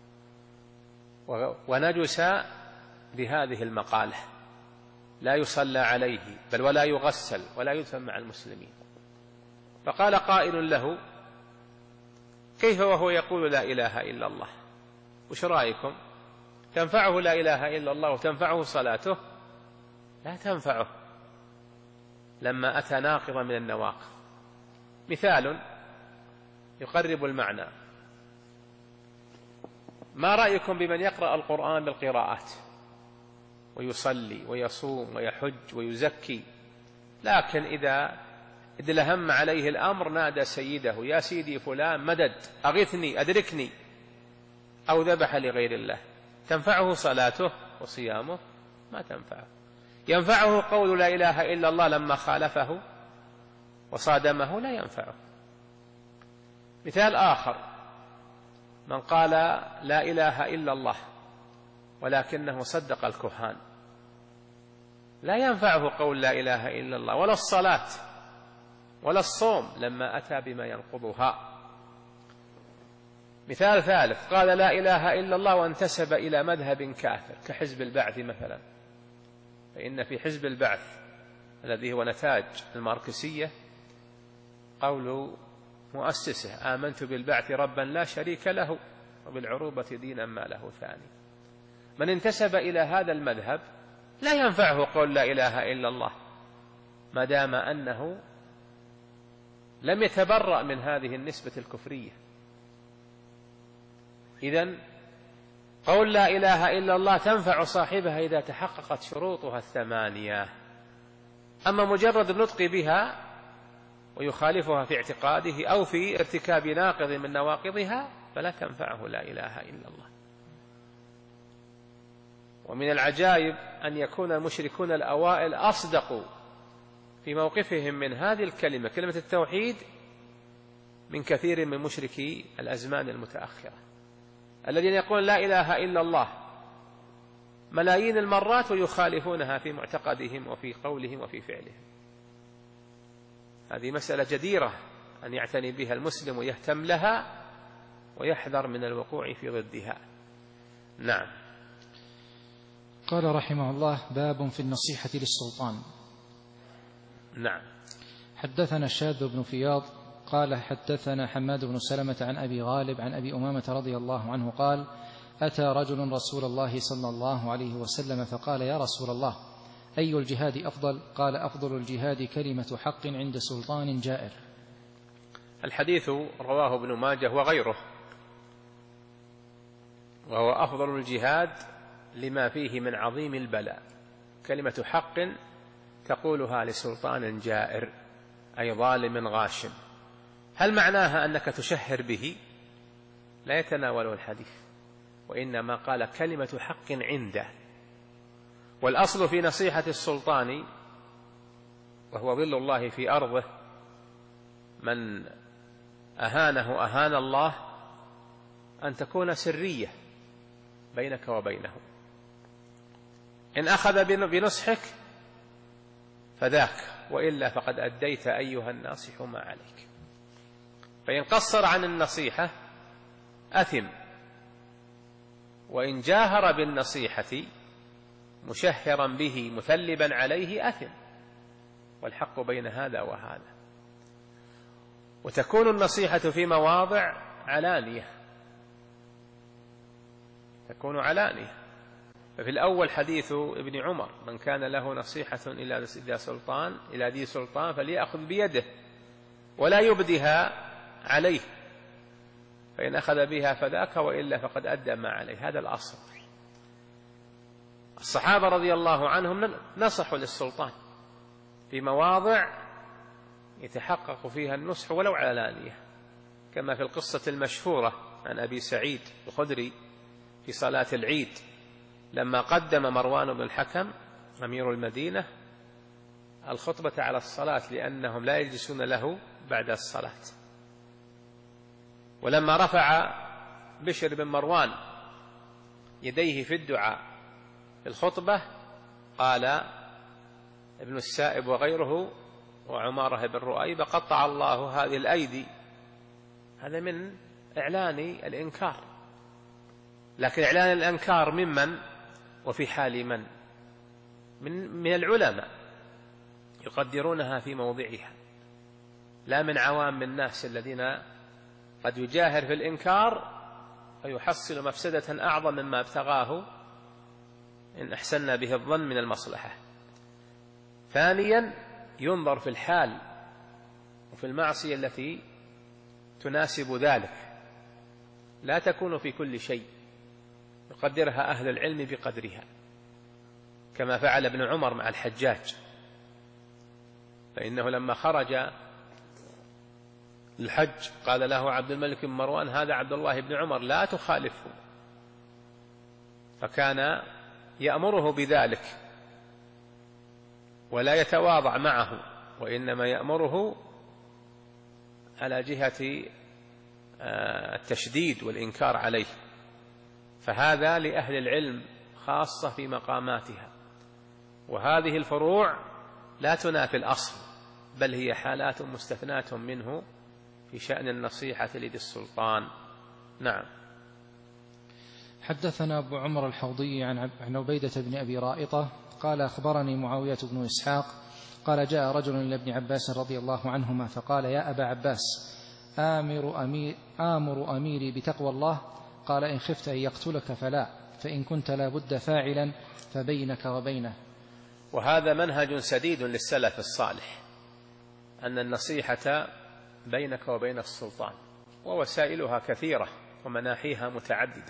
ونجس بهذه المقالة، لا يصلى عليه بل ولا يغسل ولا يدفن مع المسلمين. فقال قائل له: كيف وهو يقول لا إله إلا الله؟ وش رأيكم؟ تنفعه لا إله إلا الله وتنفعه صلاته؟ لا تنفعه لما أتى ناقضا من النواقض. مثال يقرب المعنى: ما رأيكم بمن يقرأ القرآن بالقراءات ويصلي ويصوم ويحج ويزكي، لكن إذا ادلهم عليه الأمر نادى سيده: يا سيدي فلان مدد، أغثني، أدركني، أو ذبح لغير الله؟ تنفعه صلاته وصيامه؟ ما تنفعه. ينفعه قول لا إله إلا الله لما خالفه وصادمه؟ لا ينفعه. مثال آخر: من قال لا إله إلا الله ولكنه صدق الكهان، لا ينفعه قول لا إله إلا الله ولا الصلاة ولا الصوم لما أتى بما ينقضها. مثال ثالث: قال لا إله إلا الله وانتسب إلى مذهب كافر كحزب البعث مثلا، فإن في حزب البعث الذي هو نتاج الماركسية قول مؤسسه: آمنت بالبعث ربا لا شريك له وبالعروبة دينا ما له ثاني. من انتسب إلى هذا المذهب لا ينفعه قول لا إله إلا الله ما دام أنه لم يتبرأ من هذه النسبة الكفرية. إذن قول لا إله إلا الله تنفع صاحبها إذا تحققت شروطها الثمانية، أما مجرد النطق بها ويخالفها في اعتقاده أو في ارتكاب ناقض من نواقضها فلا تنفعه لا إله إلا الله. ومن العجائب أن يكون المشركون الأوائل أصدقوا في موقفهم من هذه الكلمة، كلمة التوحيد، من كثير من مشركي الأزمان المتأخرة الذين يقولون لا إله إلا الله ملايين المرات ويخالفونها في معتقدهم وفي قولهم وفي فعلهم. هذه مسألة جديرة أن يعتني بها المسلم ويهتم لها ويحذر من الوقوع في ضدها. نعم. قال رحمه الله: باب في النصيحة للسلطان. نعم. حدثنا الشاذ بن فياض قال حدثنا حماد بن سلمة عن أبي غالب عن أبي أمامة رضي الله عنه قال: أتى رجل رسول الله صلى الله عليه وسلم فقال: يا رسول الله، أي الجهاد أفضل؟ قال: أفضل الجهاد كلمة حق عند سلطان جائر. الحديث رواه ابن ماجه وغيره، وهو أفضل الجهاد لما فيه من عظيم البلاء، كلمة حق تقولها لسلطان جائر أي ظالم غاشم. هل معناها أنك تشهر به؟ لا يتناوله الحديث، وإنما قال كلمة حق عنده. والأصل في نصيحة السلطان، وهو ظل الله في أرضه، من أهانه أهان الله، أن تكون سرية بينك وبينه. إن أخذ بنصحك فذاك، وإلا فقد أديت أيها الناصح ما عليك. فإن قصر عن النصيحة أثم، وإن جاهر بالنصيحة مشهرا به مثلبا عليه أثم، والحق بين هذا وهذا. وتكون النصيحة في مواضع علانية، تكون علانية. ففي الأول حديث ابن عمر: من كان له نصيحة إلى ذي سلطان إلى ذي سلطان فليأخذ بيده ولا يبدها عليه، فإن أخذ بها فذاك، وإلا فقد أدى ما عليه. هذا الأصل. الصحابة رضي الله عنهم نصحوا للسلطان في مواضع يتحقق فيها النصح ولو علانية، كما في القصة المشهورة عن أبي سعيد الخدري في صلاة العيد، لما قدم مروان بن الحكم أمير المدينة الخطبة على الصلاة لأنهم لا يجلسون له بعد الصلاة. ولما رفع بشر بن مروان يديه في الدعاء في الخطبة، قال ابن السائب وغيره وعمارة بن رؤيبة: قطع الله هذه الأيدي. هذا من إعلان الإنكار، لكن إعلان الإنكار ممن وفي حال من من, من العلماء يقدرونها في موضعها، لا من عوام الناس الذين قد يجاهر في الإنكار فيحصل مفسدة أعظم مما ابتغاه إن أحسننا به الظن من المصلحة. ثانيا ينظر في الحال وفي المعصية التي تناسب ذلك، لا تكون في كل شيء، يقدرها أهل العلم بقدرها، كما فعل ابن عمر مع الحجاج، فإنه لما خرج الحج قال له عبد الملك بن مروان: هذا عبد الله بن عمر لا تخالفه، فكان يأمره بذلك ولا يتواضع معه، وإنما يأمره على جهة التشديد والإنكار عليه. فهذا لأهل العلم خاصة في مقاماتها، وهذه الفروع لا تنافي الأصل، بل هي حالات مستثناة منه في شأن النصيحة لذي السلطان. نعم. حدثنا أبو عمر الحوضي عن عبيدة بن أبي رائطة قال: أخبرني معاوية بن إسحاق قال: جاء رجل إلى ابن عباس رضي الله عنهما فقال: يا أبا عباس، آمر, أمير آمر أميري بتقوى الله؟ قال: إن خفت أن يقتلك فلا، فإن كنت لا بد فاعلا فبينك وبينه. وهذا منهج سديد للسلف الصالح، أن النصيحة بينك وبين السلطان، ووسائلها كثيرة ومناحيها متعددة،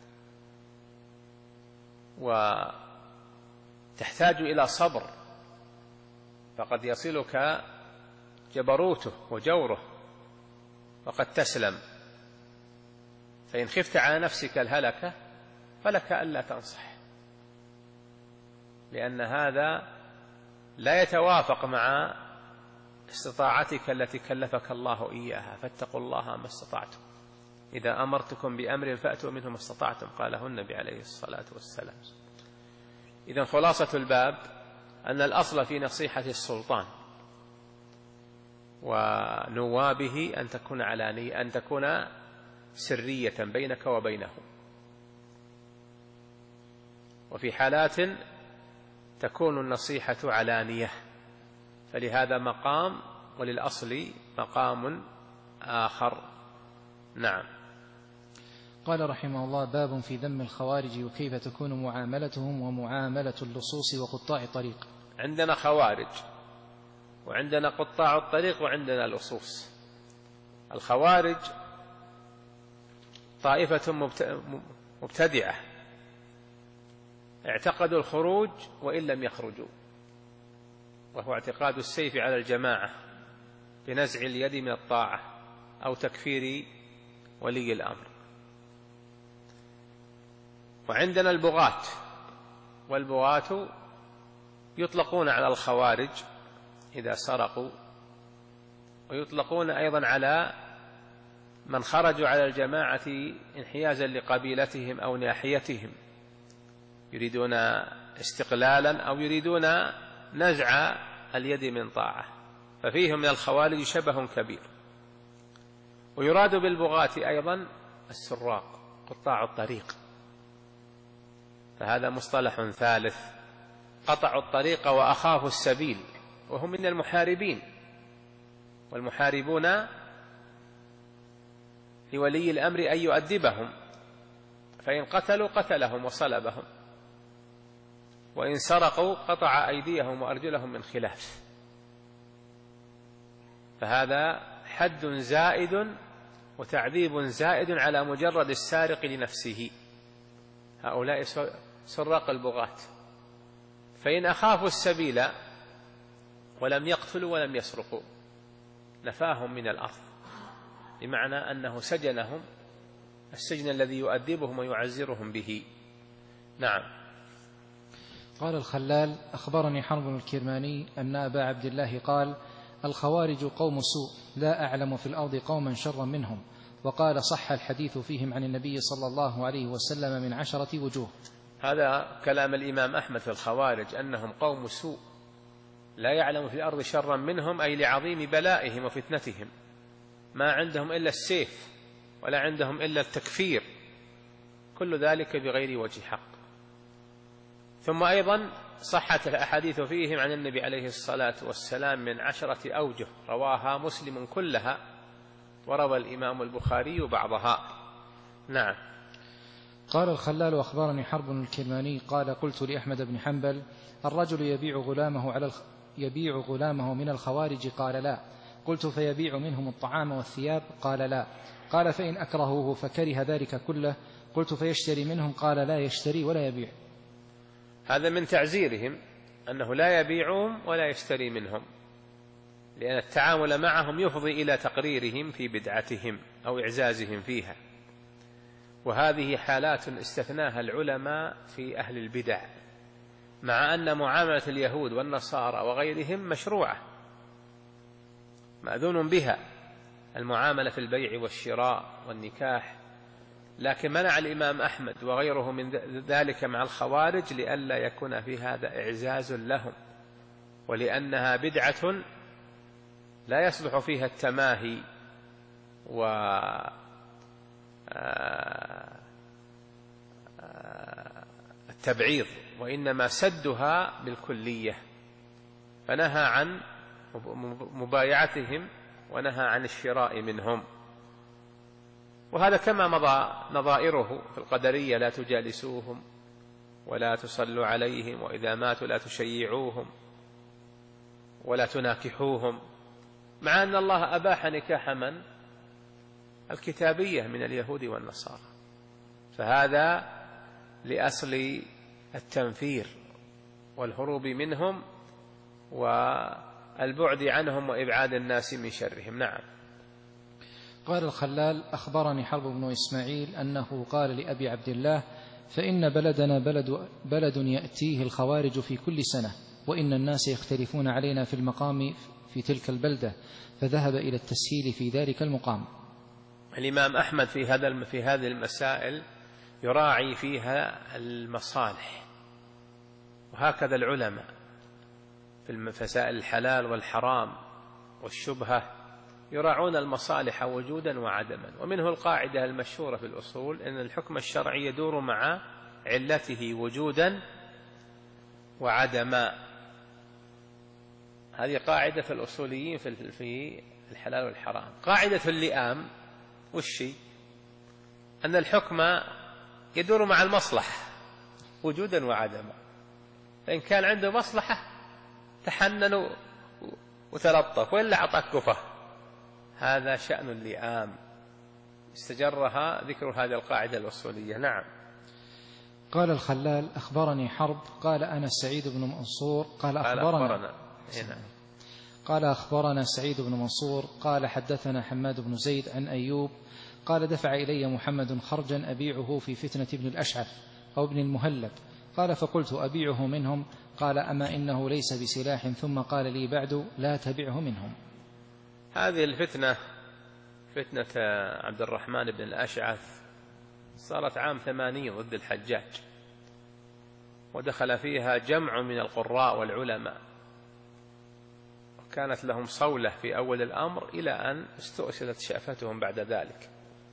وتحتاج إلى صبر، فقد يصلك جبروته وجوره وقد تسلم. فإن خفت على نفسك الهلكة فلك ألا تنصح، لأن هذا لا يتوافق مع استطاعتك التي كلفك الله إياها، فاتقوا الله ما استطعتم، إذا أمرتكم بأمر فأتوا منه ما استطعتم، قاله النبي عليه الصلاة والسلام. إذن خلاصة الباب أن الأصل في نصيحة السلطان ونوابه أن تكون علانية، أن تكون سرية بينك وبينه، وفي حالات تكون النصيحة علانية، فلهذا مقام وللأصل مقام آخر. نعم. قال رحمه الله: باب في ذم الخوارج وكيف تكون معاملتهم ومعاملة اللصوص وقطاع الطريق. عندنا خوارج وعندنا قطاع الطريق وعندنا لصوص. الخوارج طائفة مبتدعة اعتقدوا الخروج وإن لم يخرجوا، وهو اعتقاد السيف على الجماعة بنزع اليد من الطاعة أو تكفير ولي الأمر. وعندنا البغاة، والبغاة يطلقون على الخوارج إذا سرقوا، ويطلقون أيضا على من خرجوا على الجماعة انحيازا لقبيلتهم أو ناحيتهم، يريدون استقلالا أو يريدون نزع اليد من طاعة، ففيهم من الخوارج شبه كبير. ويراد بالبغاة أيضا السراق، قطاع الطريق، فهذا مصطلح ثالث. قطعوا الطريق وأخافوا السبيل، وهم من المحاربين، والمحاربون لولي الأمر أن يؤدبهم، فإن قتلوا قتلهم وصلبهم، وإن سرقوا قطع أيديهم وأرجلهم من خلاف. فهذا حد زائد وتعذيب زائد على مجرد السارق لنفسه. هؤلاء سراق البغاة، فإن أخافوا السبيل ولم يقتلوا ولم يسرقوا نفاهم من الأرض، بمعنى أنه سجنهم السجن الذي يؤدبهم ويعزرهم به. نعم. قال الخلال: أخبرني حرب بن الكرماني أن أبا عبد الله قال: الخوارج قوم سوء، لا أعلم في الأرض قوما شرا منهم. وقال: صح الحديث فيهم عن النبي صلى الله عليه وسلم من عشرة وجوه. هذا كلام الإمام أحمد في الخوارج، أنهم قوم سوء لا يعلم في الأرض شرا منهم، أي لعظيم بلائهم وفتنتهم، ما عندهم إلا السيف ولا عندهم إلا التكفير، كل ذلك بغير وجه حق. ثم أيضا صحت الأحاديث فيهم عن النبي عليه الصلاة والسلام من عشرة أوجه، رواها مسلم كلها، وروى الإمام البخاري بعضها. نعم. قال الخلال: أخبرني حرب بن الكرماني قال: قلت لأحمد بن حنبل: الرجل يبيع غلامه على الخ... يبيع غلامه من الخوارج؟ قال: لا. قلت: فيبيع منهم الطعام والثياب؟ قال: لا. قال: فإن أكرهوه فكره ذلك كله؟ قلت: فيشتري منهم؟ قال: لا يشتري ولا يبيع. هذا من تعزيرهم، أنه لا يبيعهم ولا يشتري منهم، لأن التعامل معهم يفضي إلى تقريرهم في بدعتهم أو إعزازهم فيها، وهذه حالات استثناها العلماء في أهل البدع، مع أن معاملة اليهود والنصارى وغيرهم مشروعة مأذون بها، المعاملة في البيع والشراء والنكاح، لكن منع الإمام أحمد وغيره من ذلك مع الخوارج لئلا يكون في هذا إعزاز لهم، ولأنها بدعة لا يصلح فيها التماهي والتبعيض، وإنما سدها بالكلية، فنهى عن مبايعتهم ونهى عن الشراء منهم. وهذا كما مضى نظائره في القدرية: لا تجالسوهم ولا تصلوا عليهم، وإذا ماتوا لا تشيعوهم ولا تناكحوهم، مع أن الله أباح نكاح من؟ الكتابية من اليهود والنصارى. فهذا لأصل التنفير والهروب منهم والبعد عنهم وإبعاد الناس من شرهم. نعم. قال الخلال: أخبرني حرب بن إسماعيل أنه قال لأبي عبد الله: فإن بلدنا بلد, بلد يأتيه الخوارج في كل سنة، وإن الناس يختلفون علينا في المقام في تلك البلدة، فذهب إلى التسهيل في ذلك المقام. الإمام أحمد في هذا في هذه المسائل يراعي فيها المصالح، وهكذا العلماء في مسائل الحلال والحرام والشبهة يراعون المصالح وجودا وعدما. ومنه القاعدة المشهورة في الأصول: أن الحكم الشرعي يدور مع علته وجودا وعدما. هذه قاعدة في الأصوليين في الحلال والحرام. قاعدة اللئام وشي؟ أن الحكم يدور مع المصلحة وجودا وعدما، فإن كان عنده مصلحة تحنن وتلطف، وإلا أعطاك كفة. هذا شأن اللئام استجرها ذكر هذه القاعدة الأصولية. نعم. قال الخلال: أخبرني حرب قال أنا سعيد بن منصور قال أخبرنا, قال أخبرنا. هنا. قال أخبرنا سعيد بن منصور قال حدثنا حماد بن زيد عن أيوب قال دفع إلي محمد خرجا أبيعه في فتنة ابن الأشعث أو ابن المهلب، قال فقلت أبيعه منهم؟ قال أما إنه ليس بسلاح، ثم قال لي بعد لا تبعه منهم. هذه الفتنة فتنة عبد الرحمن بن الأشعث صارت عام ثمانين ضد الحجاج، ودخل فيها جمع من القراء والعلماء، وكانت لهم صولة في أول الأمر إلى أن استؤصلت شأفتهم بعد ذلك.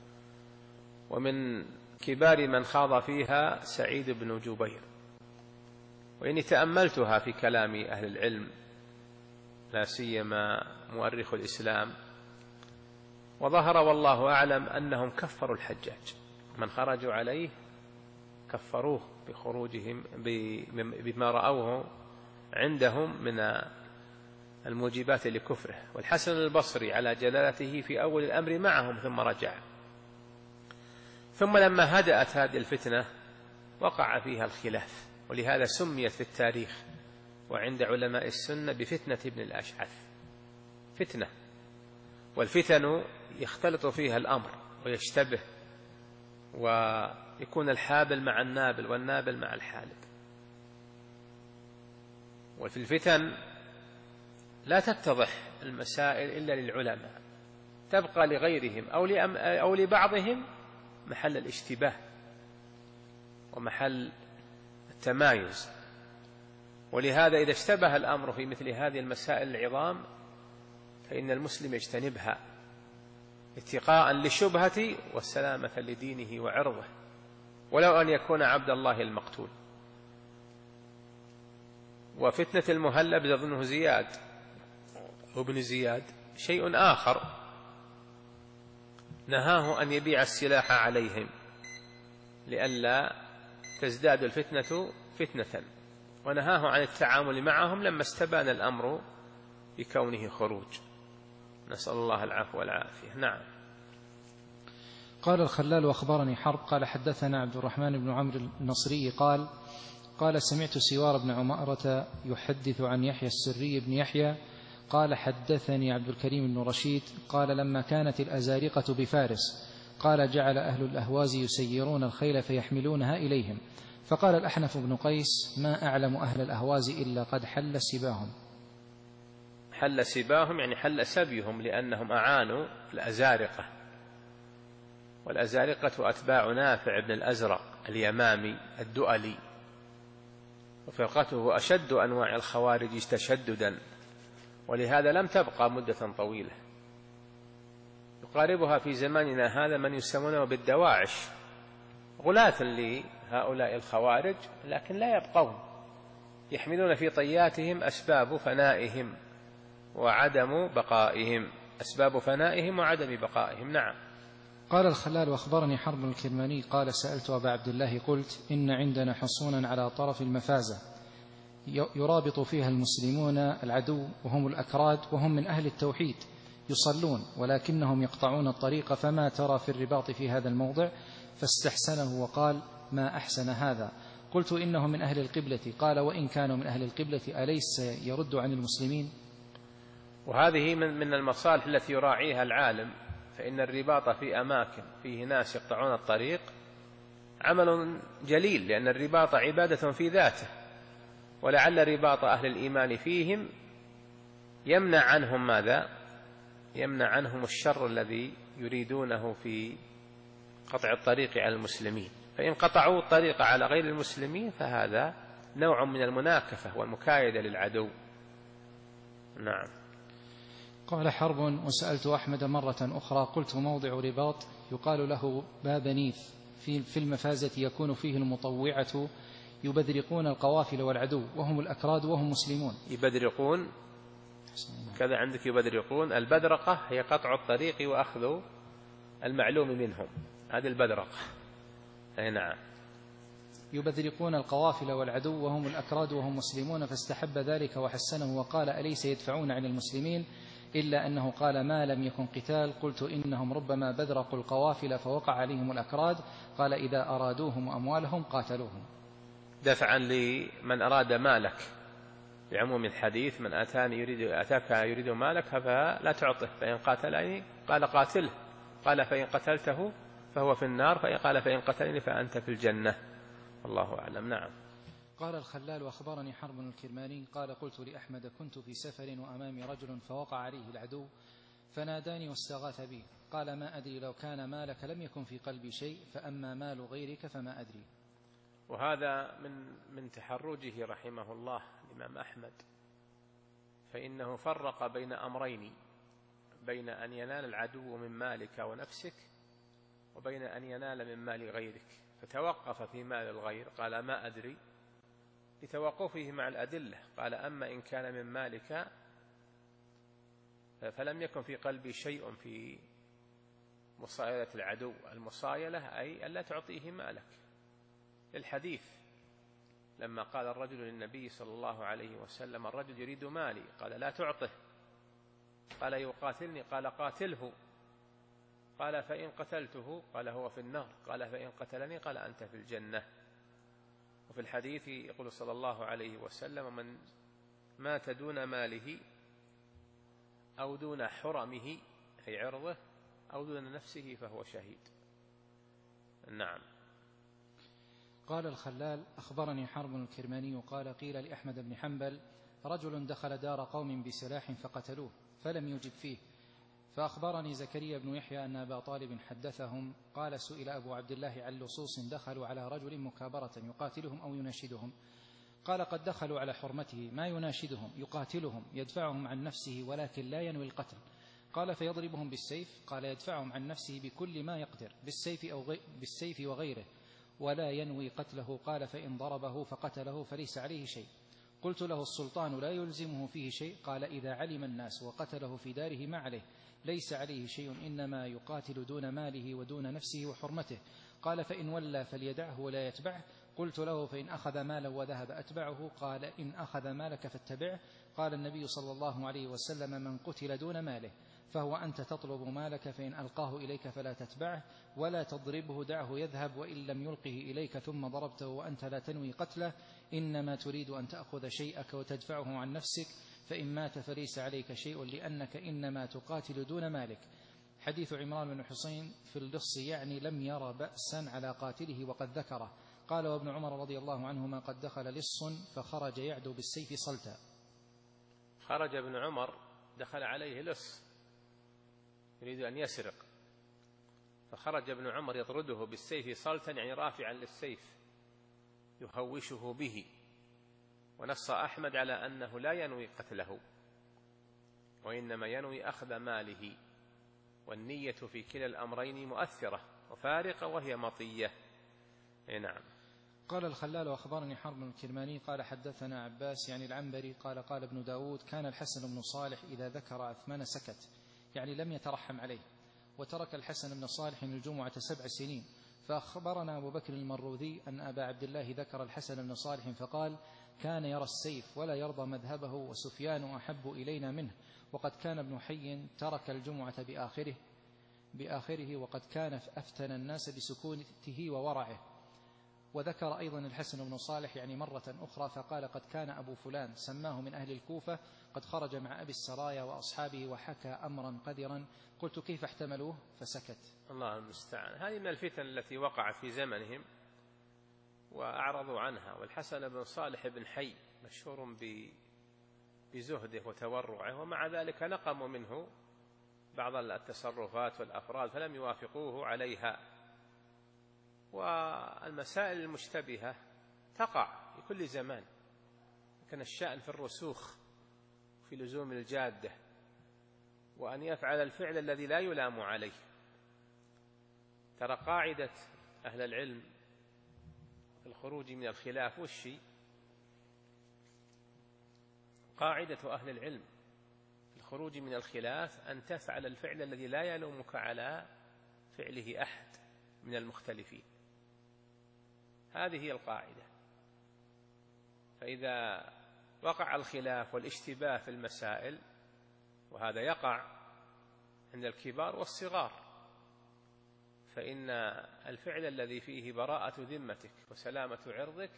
ومن كبار من خاض فيها سعيد بن جبير، وإني تأملتها في كلام أهل العلم لا سيما مؤرخ الإسلام، وظهر والله أعلم أنهم كفروا الحجاج، من خرجوا عليه كفروه بخروجهم بما رأوه عندهم من الموجبات لكفره. والحسن البصري على جلالته في أول الأمر معهم ثم رجع، ثم لما هدأت هذه الفتنة وقع فيها الخلاف، ولهذا سميت في التاريخ وعند علماء السنة بفتنة ابن الأشعث. فتنة، والفتن يختلط فيها الأمر ويشتبه، ويكون الحابل مع النابل والنابل مع الحالب. وفي الفتن لا تتضح المسائل إلا للعلماء، تبقى لغيرهم أو لبعضهم محل الاشتباه ومحل التمايز. ولهذا إذا اشتبه الأمر في مثل هذه المسائل العظام فإن المسلم يجتنبها اتقاء للشبهة والسلامة لدينه وعرضه، ولو أن يكون عبد الله المقتول. وفتنة المهلب ابن زياد وابن زياد شيء آخر، نهاه أن يبيع السلاح عليهم لئلا تزداد الفتنة فتنة، ونهاه عن التعامل معهم لما استبان الأمر بكونه خروج. نسأل الله العفو والعافية. نعم. قال الخلال: وأخبرني حرب قال حدثنا عبد الرحمن بن عمرو النصري قال قال سمعت سوار بن عمارة يحدث عن يحيى السري بن يحيى قال حدثني عبد الكريم بن رشيد قال لما كانت الأزارقة بفارس قال جعل أهل الأهواز يسيرون الخيل فيحملونها إليهم، فقال الأحنف بن قيس: ما أعلم أهل الأهواز إلا قد حل سباهم. حل سباهم يعني حل سبيهم، لأنهم أعانوا الأزارقة، والأزارقة أتباع نافع بن الأزرق اليمامي الدؤلي، وفرقته أشد أنواع الخوارج تشددا، ولهذا لم تبقى مدة طويلة. يقاربها في زماننا هذا من يسمونه بالدواعش، غلاة لهؤلاء الخوارج، لكن لا يبقون، يحملون في طياتهم أسباب فنائهم وعدم بقائهم، أسباب فنائهم وعدم بقائهم. نعم. قال الخلال: وأخبرني حرب الكرماني قال سألت أبا عبد الله قلت إن عندنا حصونا على طرف المفازة يرابط فيها المسلمون العدو وهم الأكراد وهم من أهل التوحيد يصلون، ولكنهم يقطعون الطريق، فما ترى في الرباط في هذا الموضع؟ فاستحسنه وقال: ما أحسن هذا. قلت: إنه من أهل القبلة. قال: وإن كانوا من أهل القبلة أليس يرد عن المسلمين؟ وهذه من المصالح التي يراعيها العالم، فإن الرباط في أماكن فيه ناس يقطعون الطريق عمل جليل، لأن الرباط عبادة في ذاته، ولعل رباط أهل الإيمان فيهم يمنع عنهم ماذا؟ يمنع عنهم الشر الذي يريدونه في قطع الطريق على المسلمين، فإن قطعوا الطريق على غير المسلمين فهذا نوع من المناكفة والمكايدة للعدو. نعم. قال حرب: وسألت أحمد مرة أخرى قلت: موضع رباط يقال له باب نيث في المفازة يكون فيه المطوعة يبدرقون القوافل والعدو وهم الأكراد وهم مسلمون. يبدرقون كذا عندك، يبدرقون. البدرقة هي قطع الطريق وأخذ المعلوم منهم، هذه البدرقة. أي نعم. يبذرقون القوافل والعدو وهم الأكراد وهم مسلمون، فاستحب ذلك وحسنه وقال أليس يدفعون عن المسلمين، إلا أنه قال ما لم يكن قتال. قلت إنهم ربما بذرقوا القوافل فوقع عليهم الأكراد. قال إذا أرادوهم وأموالهم قاتلوهم. دفعا لمن أراد مالك بعموم الحديث، من أتاني يريد أتاك يريد مالك فلا تعطه، فإن قاتلني قال قاتله، قال فإن قتلته فهو في النار، فإن قال فإن قتلني فأنت في الجنة. الله أعلم. نعم. قال الخلال وأخبرني حرب الكرماني قال قلت لأحمد كنت في سفر وأمامي رجل فوقع عليه العدو فناداني واستغاث بي، قال ما أدري لو كان مالك لم يكن في قلبي شيء، فأما مال غيرك فما أدري. وهذا من من تحرجه رحمه الله الإمام أحمد، فإنه فرق بين أمرين، بين أن ينال العدو من مالك ونفسك وبين أن ينال من مال غيرك، فتوقف في مال الغير قال ما أدري لتوقفه مع الأدلة. قال أما إن كان من مالك فلم يكن في قلبي شيء في مصايلة العدو. المصايلة أي ألا تعطيه مالك، الحديث لما قال الرجل للنبي صلى الله عليه وسلم الرجل يريد مالي، قال لا تعطه، قال يقاتلني، قال قاتله، قال فإن قتلته قال هو في النار، قال فإن قتلني قال أنت في الجنة. وفي الحديث يقول صلى الله عليه وسلم من مات دون ماله أو دون حرمه أي عرضه أو دون نفسه فهو شهيد. نعم. قال الخلال أخبرني حرب الكرماني قال قيل لأحمد بن حنبل رجل دخل دار قوم بسلاح فقتلوه فلم يجب فيه، فأخبرني زكريا بن يحيى أن أبا طالب حدثهم قال سئل أبو عبد الله عن لصوص دخلوا على رجل مكابرة يقاتلهم أو يناشدهم، قال قد دخلوا على حرمته ما يناشدهم يقاتلهم يدفعهم عن نفسه ولكن لا ينوي القتل، قال فيضربهم بالسيف، قال يدفعهم عن نفسه بكل ما يقدر بالسيف, أو غي بالسيف وغيره ولا ينوي قتله، قال فإن ضربه فقتله فليس عليه شيء. قلت له السلطان لا يلزمه فيه شيء، قال إذا علم الناس وقتله في داره ما عليه، ليس عليه شيء إنما يقاتل دون ماله ودون نفسه وحرمته، قال فإن ولى فليدعه ولا يتبعه. قلت له فإن أخذ مالا وذهب أتبعه، قال إن أخذ مالك فاتبعه. قال النبي صلى الله عليه وسلم من قتل دون ماله فهو أنت تطلب مالك، فإن ألقاه إليك فلا تتبعه ولا تضربه دعه يذهب، وإن لم يلقه إليك ثم ضربته وأنت لا تنوي قتله إنما تريد أن تأخذ شيئك وتدفعه عن نفسك، فإن مات فليس عليك شيء لأنك إنما تقاتل دون مالك. حديث عمران بن حسين في اللص يعني لم ير بأسا على قاتله وقد ذكره. قال وابن عمر رضي الله عنهما قد دخل لص فخرج يعدو بالسيف صلتا. خرج ابن عمر دخل عليه لص يريد أن يسرق، فخرج ابن عمر يطرده بالسيف صلتا يعني رافعا للسيف يهوشه به. ونص أحمد على أنه لا ينوي قتله وإنما ينوي أخذ ماله، والنية في كلا الأمرين مؤثرة وفارقة وهي مطية. نعم. قال الخلال وأخبرني حرب الكرماني قال حدثنا عباس يعني العنبري قال قال ابن داود كان الحسن بن صالح إذا ذكر عثمان سكت يعني لم يترحم عليه، وترك الحسن بن صالح الجمعة سبع سنين. فأخبرنا أبو بكر المروذي أن أبا عبد الله ذكر الحسن بن صالح فقال كان يرى السيف ولا يرضى مذهبه وسفيان أحب إلينا منه، وقد كان ابن حي ترك الجمعة بآخره, بآخره وقد كان أفتن الناس بسكوته وورعه. وذكر أيضا الحسن بن صالح يعني مرة أخرى فقال قد كان أبو فلان سماه من أهل الكوفة قد خرج مع أبي السرايا وأصحابه وحكى أمرا قدرا. قلت كيف احتملوه فسكت. الله المستعان. هذه من الفتن التي وقعت في زمنهم وأعرضوا عنها. والحسن بن صالح بن حي مشهور بزهده وتورعه، ومع ذلك نقموا منه بعض التصرفات والأفراد فلم يوافقوه عليها. والمسائل المشتبهة تقع في كل زمان، لكن الشأن في الرسوخ في لزوم الجادة وأن يفعل الفعل الذي لا يلام عليه. ترى قاعدة أهل العلم في الخروج من الخلاف والشي، قاعدة أهل العلم في الخروج من الخلاف أن تفعل الفعل الذي لا يلومك على فعله أحد من المختلفين. هذه هي القاعدة. فإذا وقع الخلاف والاشتباه في المسائل، وهذا يقع عند الكبار والصغار، فإن الفعل الذي فيه براءة ذمتك وسلامة عرضك،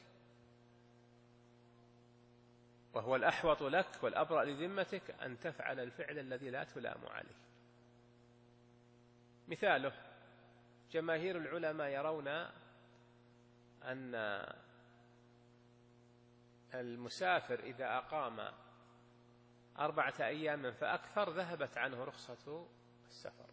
وهو الأحوط لك والأبرأ لذمتك، أن تفعل الفعل الذي لا تلام عليه. مثاله: جماهير العلماء يرون أن المسافر إذا أقام أربعة أيام فأكثر ذهبت عنه رخصة السفر.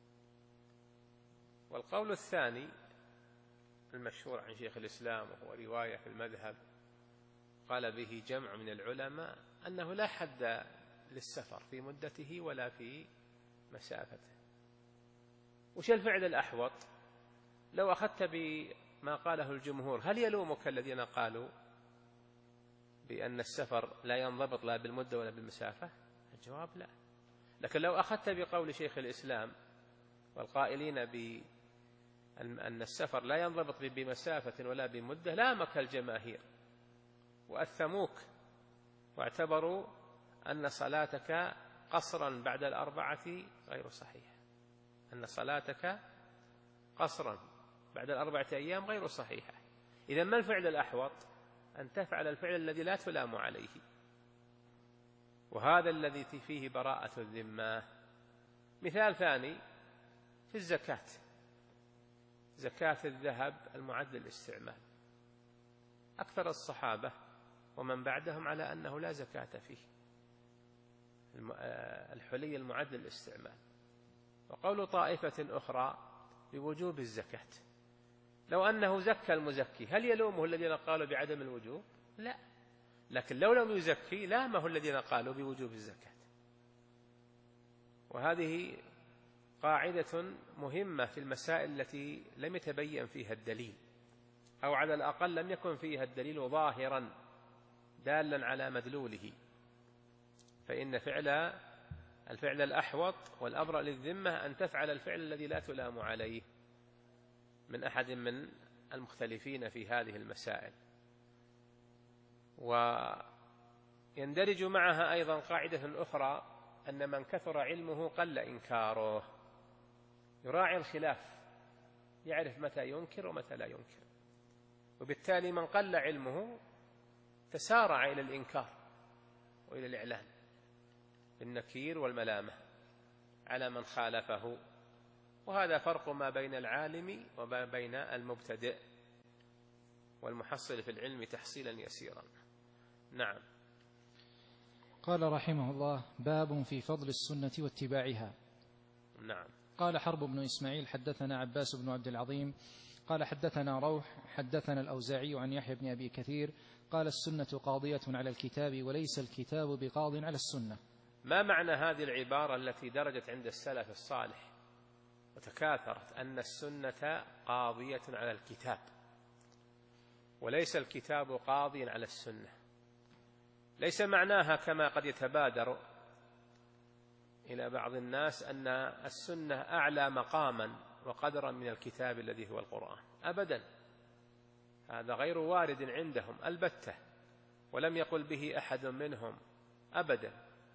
والقول الثاني المشهور عن شيخ الإسلام، وهو رواية في المذهب قال به جمع من العلماء، أنه لا حد للسفر في مدته ولا في مسافته. وش الفعل الأحوط؟ لو أخذت بما قاله الجمهور، هل يلومك الذين قالوا بأن السفر لا ينضبط لا بالمدة ولا بالمسافة؟ الجواب لا. لكن لو أخذت بقول شيخ الإسلام والقائلين بأن السفر لا ينضبط بمسافة ولا بمدة، لامك الجماهير وأثموك، واعتبروا أن صلاتك قصرا بعد الأربعة غير صحيحة، أن صلاتك قصرا بعد الأربعة أيام غير صحيحة. إذا ما الفعل الأحوط؟ أن تفعل الفعل الذي لا تلام عليه، وهذا الذي فيه براءة الذمة. مثال ثاني في الزكاة، زكاة الذهب المعد للاستعمال، أكثر الصحابة ومن بعدهم على أنه لا زكاة فيه، الحلي المعد للاستعمال. وقول طائفة أخرى بوجوب الزكاة. لو أنه زكى المزكي، هل يلومه الذين قالوا بعدم الوجوب؟ لا. لكن لو لم يزكي لامه الذين قالوا بوجوب الزكاة. وهذه قاعدة مهمة في المسائل التي لم يتبين فيها الدليل، أو على الأقل لم يكن فيها الدليل ظاهرا دالا على مدلوله، فإن فعل الفعل الأحوط والأبرأ للذمة أن تفعل الفعل الذي لا تلام عليه من أحد من المختلفين في هذه المسائل. ويندرج معها أيضا قاعدة أخرى، أن من كثر علمه قل إنكاره، يراعي الخلاف، يعرف متى ينكر ومتى لا ينكر، وبالتالي من قل علمه تسارع إلى الإنكار وإلى الإعلان بالنكير والملامة على من خالفه. وهذا فرق ما بين العالم وما بين المبتدئ والمحصل في العلم تحصيلا يسيرا. نعم. قال رحمه الله: باب في فضل السنة واتباعها. نعم. قال حرب بن إسماعيل حدثنا عباس بن عبد العظيم قال حدثنا روح حدثنا الأوزاعي عن يحيى بن أبي كثير قال: السنة قاضية على الكتاب وليس الكتاب بقاض على السنة. ما معنى هذه العبارة التي درجت عند السلف الصالح وتكاثرت، أن السنة قاضية على الكتاب وليس الكتاب قاضي على السنة؟ ليس معناها كما قد يتبادر إلى بعض الناس أن السنة أعلى مقاما وقدرا من الكتاب الذي هو القرآن، أبدا، هذا غير وارد عندهم البتة، ولم يقل به أحد منهم أبدا.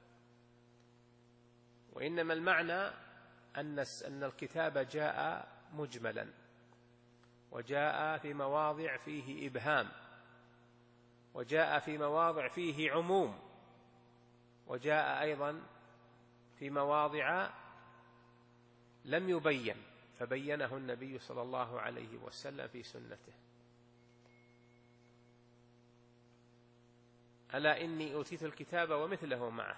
وإنما المعنى أن أن الكتاب جاء مجملا، وجاء في مواضع فيه إبهام، وجاء في مواضع فيه عموم، وجاء أيضا في مواضع لم يبين فبينه النبي صلى الله عليه وسلم في سنته. ألا إني أوتيت الكتاب ومثله معه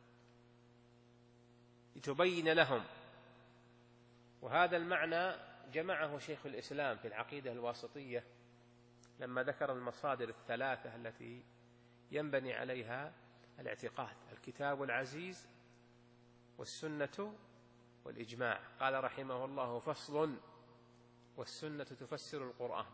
لتبين لهم. وهذا المعنى جمعه شيخ الإسلام في العقيدة الواسطية لما ذكر المصادر الثلاثة التي ينبني عليها الاعتقاد: الكتاب العزيز والسنة والإجماع. قال رحمه الله: فصل: والسنة تفسر القرآن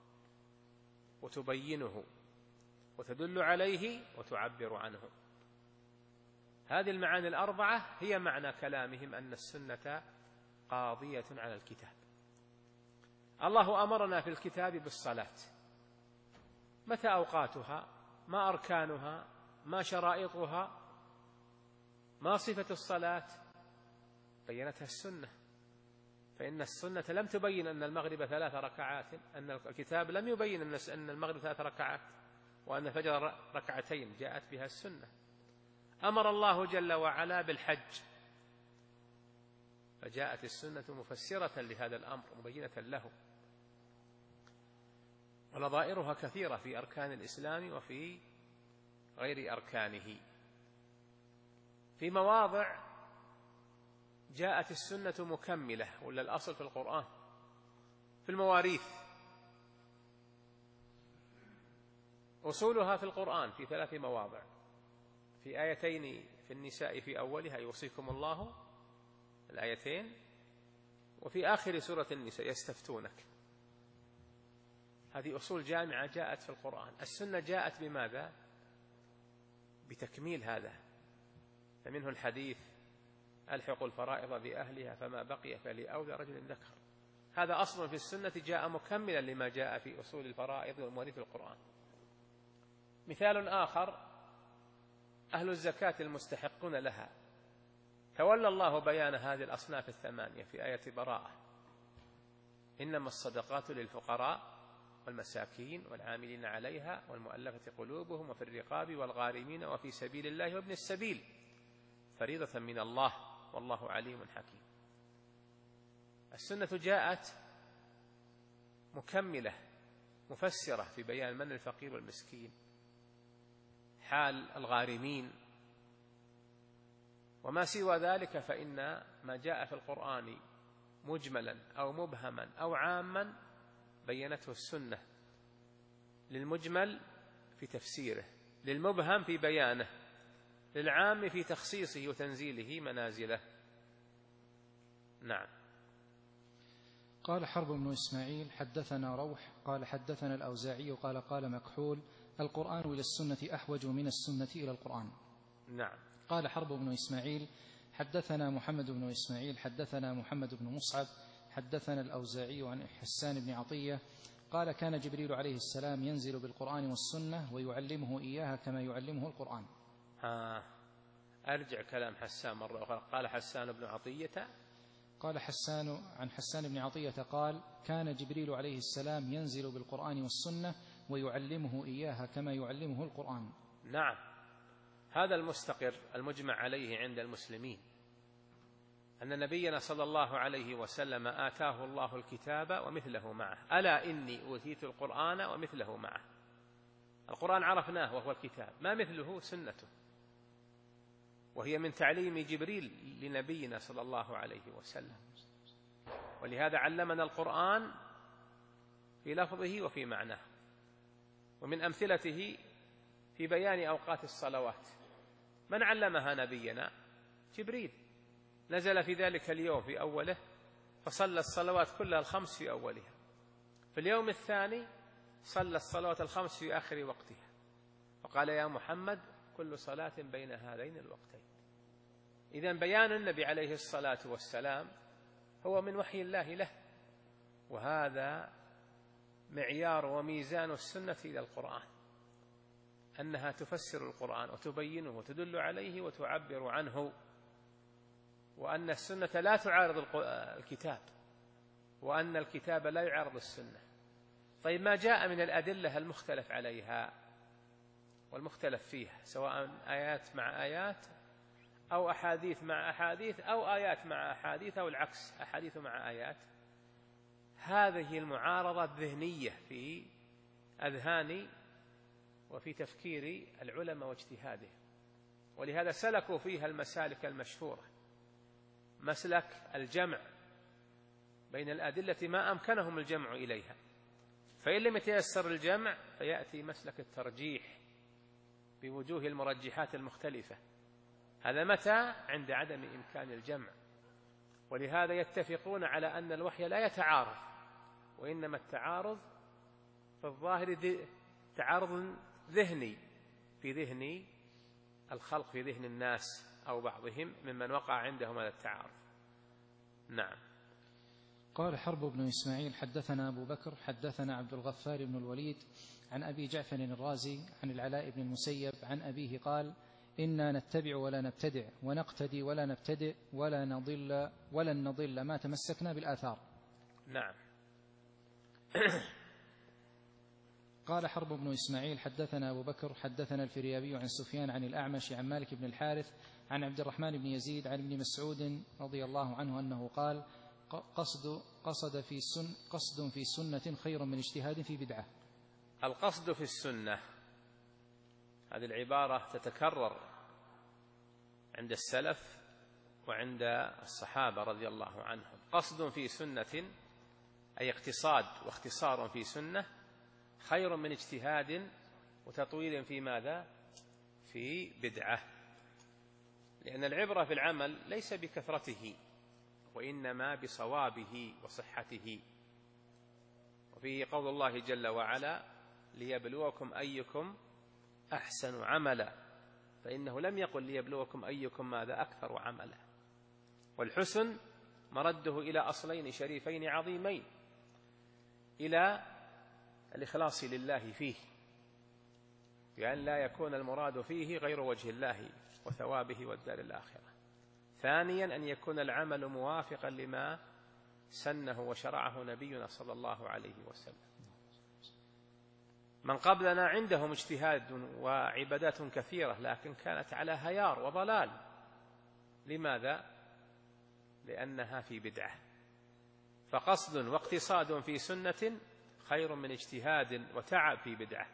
وتبينه وتدل عليه وتعبر عنه. هذه المعاني الأربعة هي معنى كلامهم أن السنة قاضية على الكتاب. الله أمرنا في الكتاب بالصلاة، متى أوقاتها؟ ما أركانها؟ ما شرائطها؟ ما صفة الصلاة؟ بينتها السنة، فإن السنة لم تبين أن المغرب ثلاث ركعات، أن الكتاب لم يبين أن المغرب ثلاث ركعات، وأن الفجر ركعتين، جاءت بها السنة. أمر الله جل وعلا بالحج، فجاءت السنة مفسرة لهذا الأمر مبينة له، ونظائرها كثيرة في أركان الإسلام وفي غير أركانه. في مواضع جاءت السنة مكملة، ولا الأصل في القرآن في المواريث أصولها في القرآن في ثلاث مواضع، في آيتين في النساء في أولها يوصيكم الله الآيتين، وفي آخر سورة النساء يستفتونك. هذه أصول جامعة جاءت في القرآن. السنة جاءت بماذا؟ بتكميل هذا، فمنه الحديث ألحقوا الفرائض بأهلها فما بقي فلأولى رجل ذكر. هذا أصل في السنة جاء مكملا لما جاء في أصول الفرائض والمواريث في القرآن. مثال آخر أهل الزكاة المستحقون لها، تولى الله بيان هذه الأصناف الثمانية في آية براءة: إنما الصدقات للفقراء والمساكين والعاملين عليها والمؤلفة قلوبهم وفي الرقاب والغارمين وفي سبيل الله وابن السبيل فريضة من الله والله عليم حكيم. السنة جاءت مكملة مفسرة في بيان من الفقير والمسكين، حال الغارمين، وما سوى ذلك فإن ما جاء في القرآن مجملا أو مبهما أو عاما بينته السنة، للمجمل في تفسيره، للمبهم في بيانه، للعام في تخصيصه وتنزيله منازله. نعم. قال حرب بن إسماعيل حدثنا روح قال حدثنا الأوزاعي قال قال مكحول: القرآن إلى السنة أحوج من السنة إلى القرآن. نعم. قال حرب بن إسماعيل حدثنا محمد بن إسماعيل حدثنا محمد بن مصعب حدثنا الأوزاعي عن حسان بن عطية قال: كان جبريل عليه السلام ينزل بالقرآن والسنة ويعلمه إياها كما يعلمه القرآن. آه. أرجع كلام حسان مرة أخرى. قال حسان بن عطية قال حسان عن حسان بن عطية قال: كان جبريل عليه السلام ينزل بالقرآن والسنة ويعلمه إياها كما يعلمه القرآن. نعم. هذا المستقر المجمع عليه عند المسلمين، أن نبينا صلى الله عليه وسلم آتاه الله الكتاب ومثله معه. ألا إني أوتيت القرآن ومثله معه. القرآن عرفناه وهو الكتاب، ما مثله سنته، وهي من تعليم جبريل لنبينا صلى الله عليه وسلم. ولهذا علمنا القرآن في لفظه وفي معناه. ومن أمثلته في بيان أوقات الصلوات، من علمها نبينا؟ جبريل، نزل في ذلك اليوم في أوله فصلى الصلوات كلها الخمس في أولها، في اليوم الثاني صلى الصلوات الخمس في آخر وقتها، وقال: يا محمد كل صلاة بين هذين الوقتين. إذن بيان النبي عليه الصلاة والسلام هو من وحي الله له، وهذا معيار وميزان السنة إلى القرآن، أنها تفسر القرآن وتبينه وتدل عليه وتعبر عنه، وأن السنة لا تعارض الكتاب، وأن الكتاب لا يعارض السنة. طيب، ما جاء من الأدلة المختلف عليها والمختلف فيها، سواء آيات مع آيات أو أحاديث مع أحاديث أو آيات مع أحاديث أو العكس، أحاديث مع آيات، هذه المعارضة الذهنية في أذهان وفي تفكير العلماء واجتهادهم، ولهذا سلكوا فيها المسالك المشهورة، مسلك الجمع بين الأدلة ما أمكنهم الجمع إليها، فإن لم يتيسر الجمع فيأتي مسلك الترجيح بوجوه المرجحات المختلفة. هذا متى؟ عند عدم إمكان الجمع. ولهذا يتفقون على أن الوحي لا يتعارض، وإنما التعارض في الظاهر تعارض ذهني في ذهن الخلق، في ذهن الناس أو بعضهم ممن وقع عندهم هذا التعارض. نعم. قال حرب بن إسماعيل حدثنا أبو بكر حدثنا عبد الغفار بن الوليد عن أبي جعفر الرازي عن العلاء بن المسيب عن أبيه قال إنا نتبع ولا نبتدع ونقتدي ولا نبتدئ ولا نضل ولن نضل ما تمسكنا بالآثار. نعم. قال حرب بن إسماعيل حدثنا أبو بكر حدثنا الفريابي عن سفيان عن الأعمش عن مالك بن الحارث عن عبد الرحمن بن يزيد عن ابن مسعود رضي الله عنه أنه قال قصد, قصد, في سن قصد في سنة خير من اجتهاد في بدعة. القصد في السنة هذه العبارة تتكرر عند السلف وعند الصحابة رضي الله عنهم. قصد في سنة أي اقتصاد واختصار في سنة خير من اجتهاد وتطويل في ماذا؟ في بدعة. لأن العبرة في العمل ليس بكثرته وإنما بصوابه وصحته. وفيه قول الله جل وعلا ليبلوكم أيكم أحسن عملا، فإنه لم يقل ليبلوكم أيكم ماذا أكثر عملا. والحسن مرده إلى أصلين شريفين عظيمين، إلى الإخلاص لله فيه بأن لا يكون المراد فيه غير وجه الله وثوابه والدار الآخرة. ثانيا أن يكون العمل موافقا لما سنه وشرعه نبينا صلى الله عليه وسلم. من قبلنا عندهم اجتهاد وعبادات كثيرة لكن كانت على هيار وضلال. لماذا؟ لأنها في بدعة. فقصد واقتصاد في سنة خير من اجتهاد وتعب في بدعة.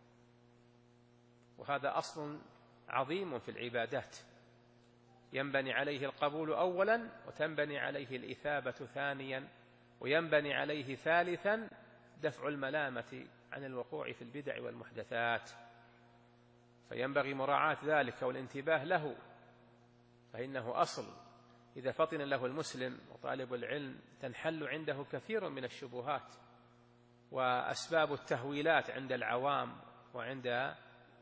وهذا أصل عظيم في العبادات ينبني عليه القبول أولا وتنبني عليه الإثابة ثانيا وينبني عليه ثالثا دفع الملامة عن الوقوع في البدع والمحدثات. فينبغي مراعاة ذلك والانتباه له، فإنه أصل إذا فطن له المسلم وطالب العلم تنحل عنده كثير من الشبهات وأسباب التهويلات عند العوام وعند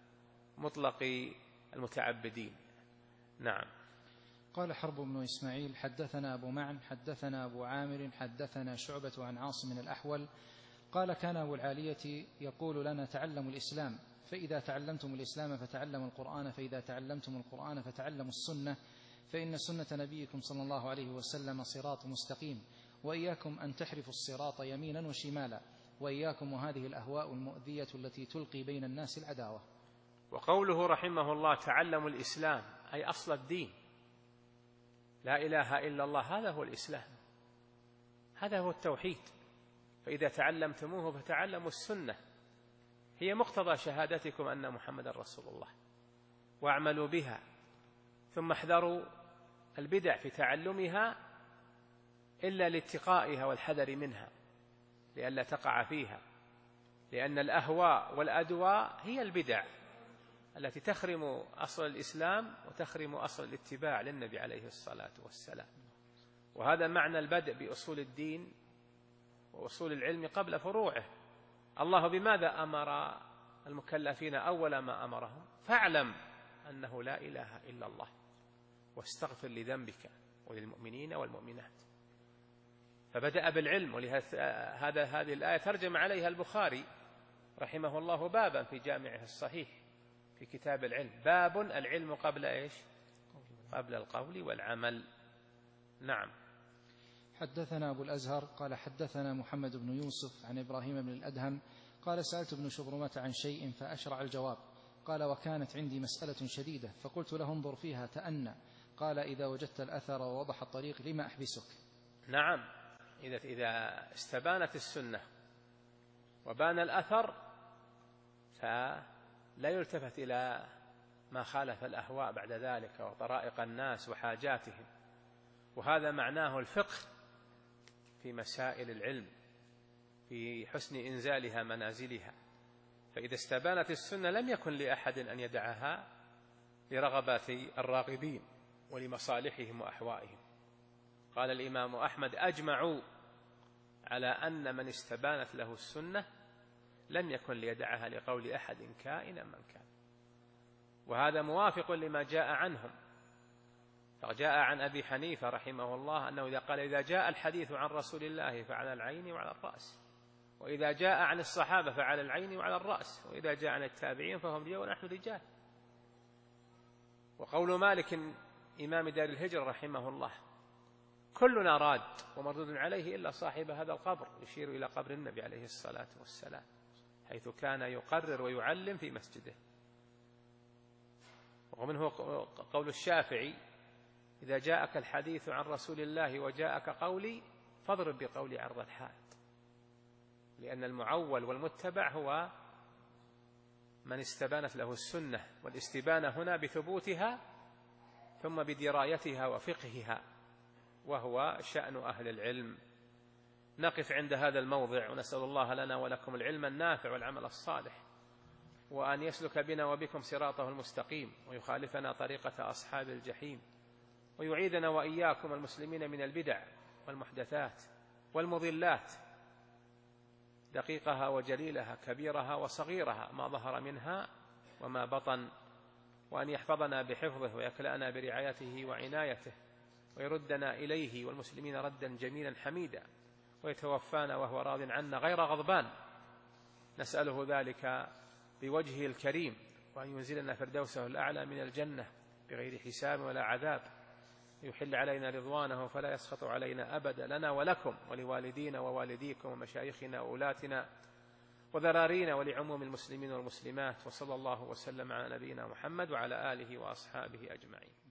مطلق المتعبدين. نعم. قال حرب بن إسماعيل حدثنا أبو معن حدثنا أبو عامر حدثنا شعبة عن عاصم الأحول قال كان أبو العالية يقول لنا تعلموا الإسلام، فإذا تعلمتم الإسلام فتعلموا القرآن، فإذا تعلمتم القرآن فتعلموا السنة، فإن سنة نبيكم صلى الله عليه وسلم صراط مستقيم، وإياكم أن تحرفوا الصراط يمينا وشمالا، وإياكم وهذه الأهواء المؤذية التي تلقي بين الناس العداوة. وقوله رحمه الله تعلموا الإسلام أي أصل الدين، لا إله إلا الله، هذا هو الإسلام، هذا هو التوحيد. فإذا تعلمتموه فتعلموا السنة، هي مقتضى شهادتكم أن محمد رسول الله، واعملوا بها، ثم احذروا البدع في تعلمها إلا لاتقائها والحذر منها لئلا تقع فيها، لأن الأهواء والأدواء هي البدع التي تخرم أصل الإسلام وتخرم أصل الاتباع للنبي عليه الصلاة والسلام. وهذا معنى البدء بأصول الدين وأصول العلم قبل فروعه. الله بماذا أمر المكلفين أول ما أمرهم؟ فاعلم أنه لا إله إلا الله واستغفر لذنبك وللمؤمنين والمؤمنات. فبدأ بالعلم، ولهذا هذه الآية ترجم عليها البخاري رحمه الله بابا في جامعه الصحيح في كتاب العلم، باب العلم قبل إيش؟ قبل القول والعمل. نعم. حدثنا أبو الأزهر قال حدثنا محمد بن يوسف عن إبراهيم بن الأدهم قال سألت ابن شبرمة عن شيء فأشرع الجواب، قال وكانت عندي مسألة شديدة فقلت له انظر فيها تأنى، قال إذا وجدت الأثر ووضح الطريق لما أحبسك. نعم، إذا إذا استبانت السنة وبان الأثر فلا يلتفت إلى ما خالف الأهواء بعد ذلك وطرائق الناس وحاجاتهم. وهذا معناه الفقه في مسائل العلم، في حسن إنزالها منازلها. فإذا استبانت السنة لم يكن لأحد أن يدعها لرغبات الراغبين ولمصالحهم وأحوائهم. قال الإمام أحمد أجمعوا على أن من استبانت له السنة لم يكن ليدعها لقول أحد كائنا من كان. وهذا موافق لما جاء عنهم فجاء عن أبي حنيفة رحمه الله أنه إذا قال إذا جاء الحديث عن رسول الله فعلى العين وعلى الرأس، وإذا جاء عن الصحابة فعلى العين وعلى الرأس، وإذا جاء عن التابعين فهم رجال ونحن رجال. وقول مالك إمام دار الهجرة رحمه الله كلنا راد ومردود عليه إلا صاحب هذا القبر، يشير إلى قبر النبي عليه الصلاة والسلام حيث كان يقرر ويعلم في مسجده. ومنه قول الشافعي إذا جاءك الحديث عن رسول الله وجاءك قولي فاضرب بقولي عرض الحائط، لأن المعول والمتبع هو من استبانت له السنة، والاستبانة هنا بثبوتها ثم بدرايتها وفقهها، وهو شأن أهل العلم. نقف عند هذا الموضع، ونسأل الله لنا ولكم العلم النافع والعمل الصالح، وأن يسلك بنا وبكم صراطه المستقيم، ويخالفنا طريقة أصحاب الجحيم، ويعيدنا وإياكم المسلمين من البدع والمحدثات والمضلات، دقيقها وجليلها، كبيرها وصغيرها، ما ظهر منها وما بطن، وأن يحفظنا بحفظه ويكلأنا برعايته وعنايته، ويردنا إليه والمسلمين ردا جميلا حميدا، ويتوفانا وهو راض عنا غير غضبان، نسأله ذلك بوجهه الكريم، وأن ينزلنا فردوسه الأعلى من الجنة بغير حساب ولا عذاب، يحل علينا رضوانه فلا يسخط علينا أبدا، لنا ولكم ولوالدينا ووالديكم ومشايخنا وأولاتنا وذرارينا ولعموم المسلمين والمسلمات. وصلى الله وسلم على نبينا محمد وعلى آله وأصحابه أجمعين.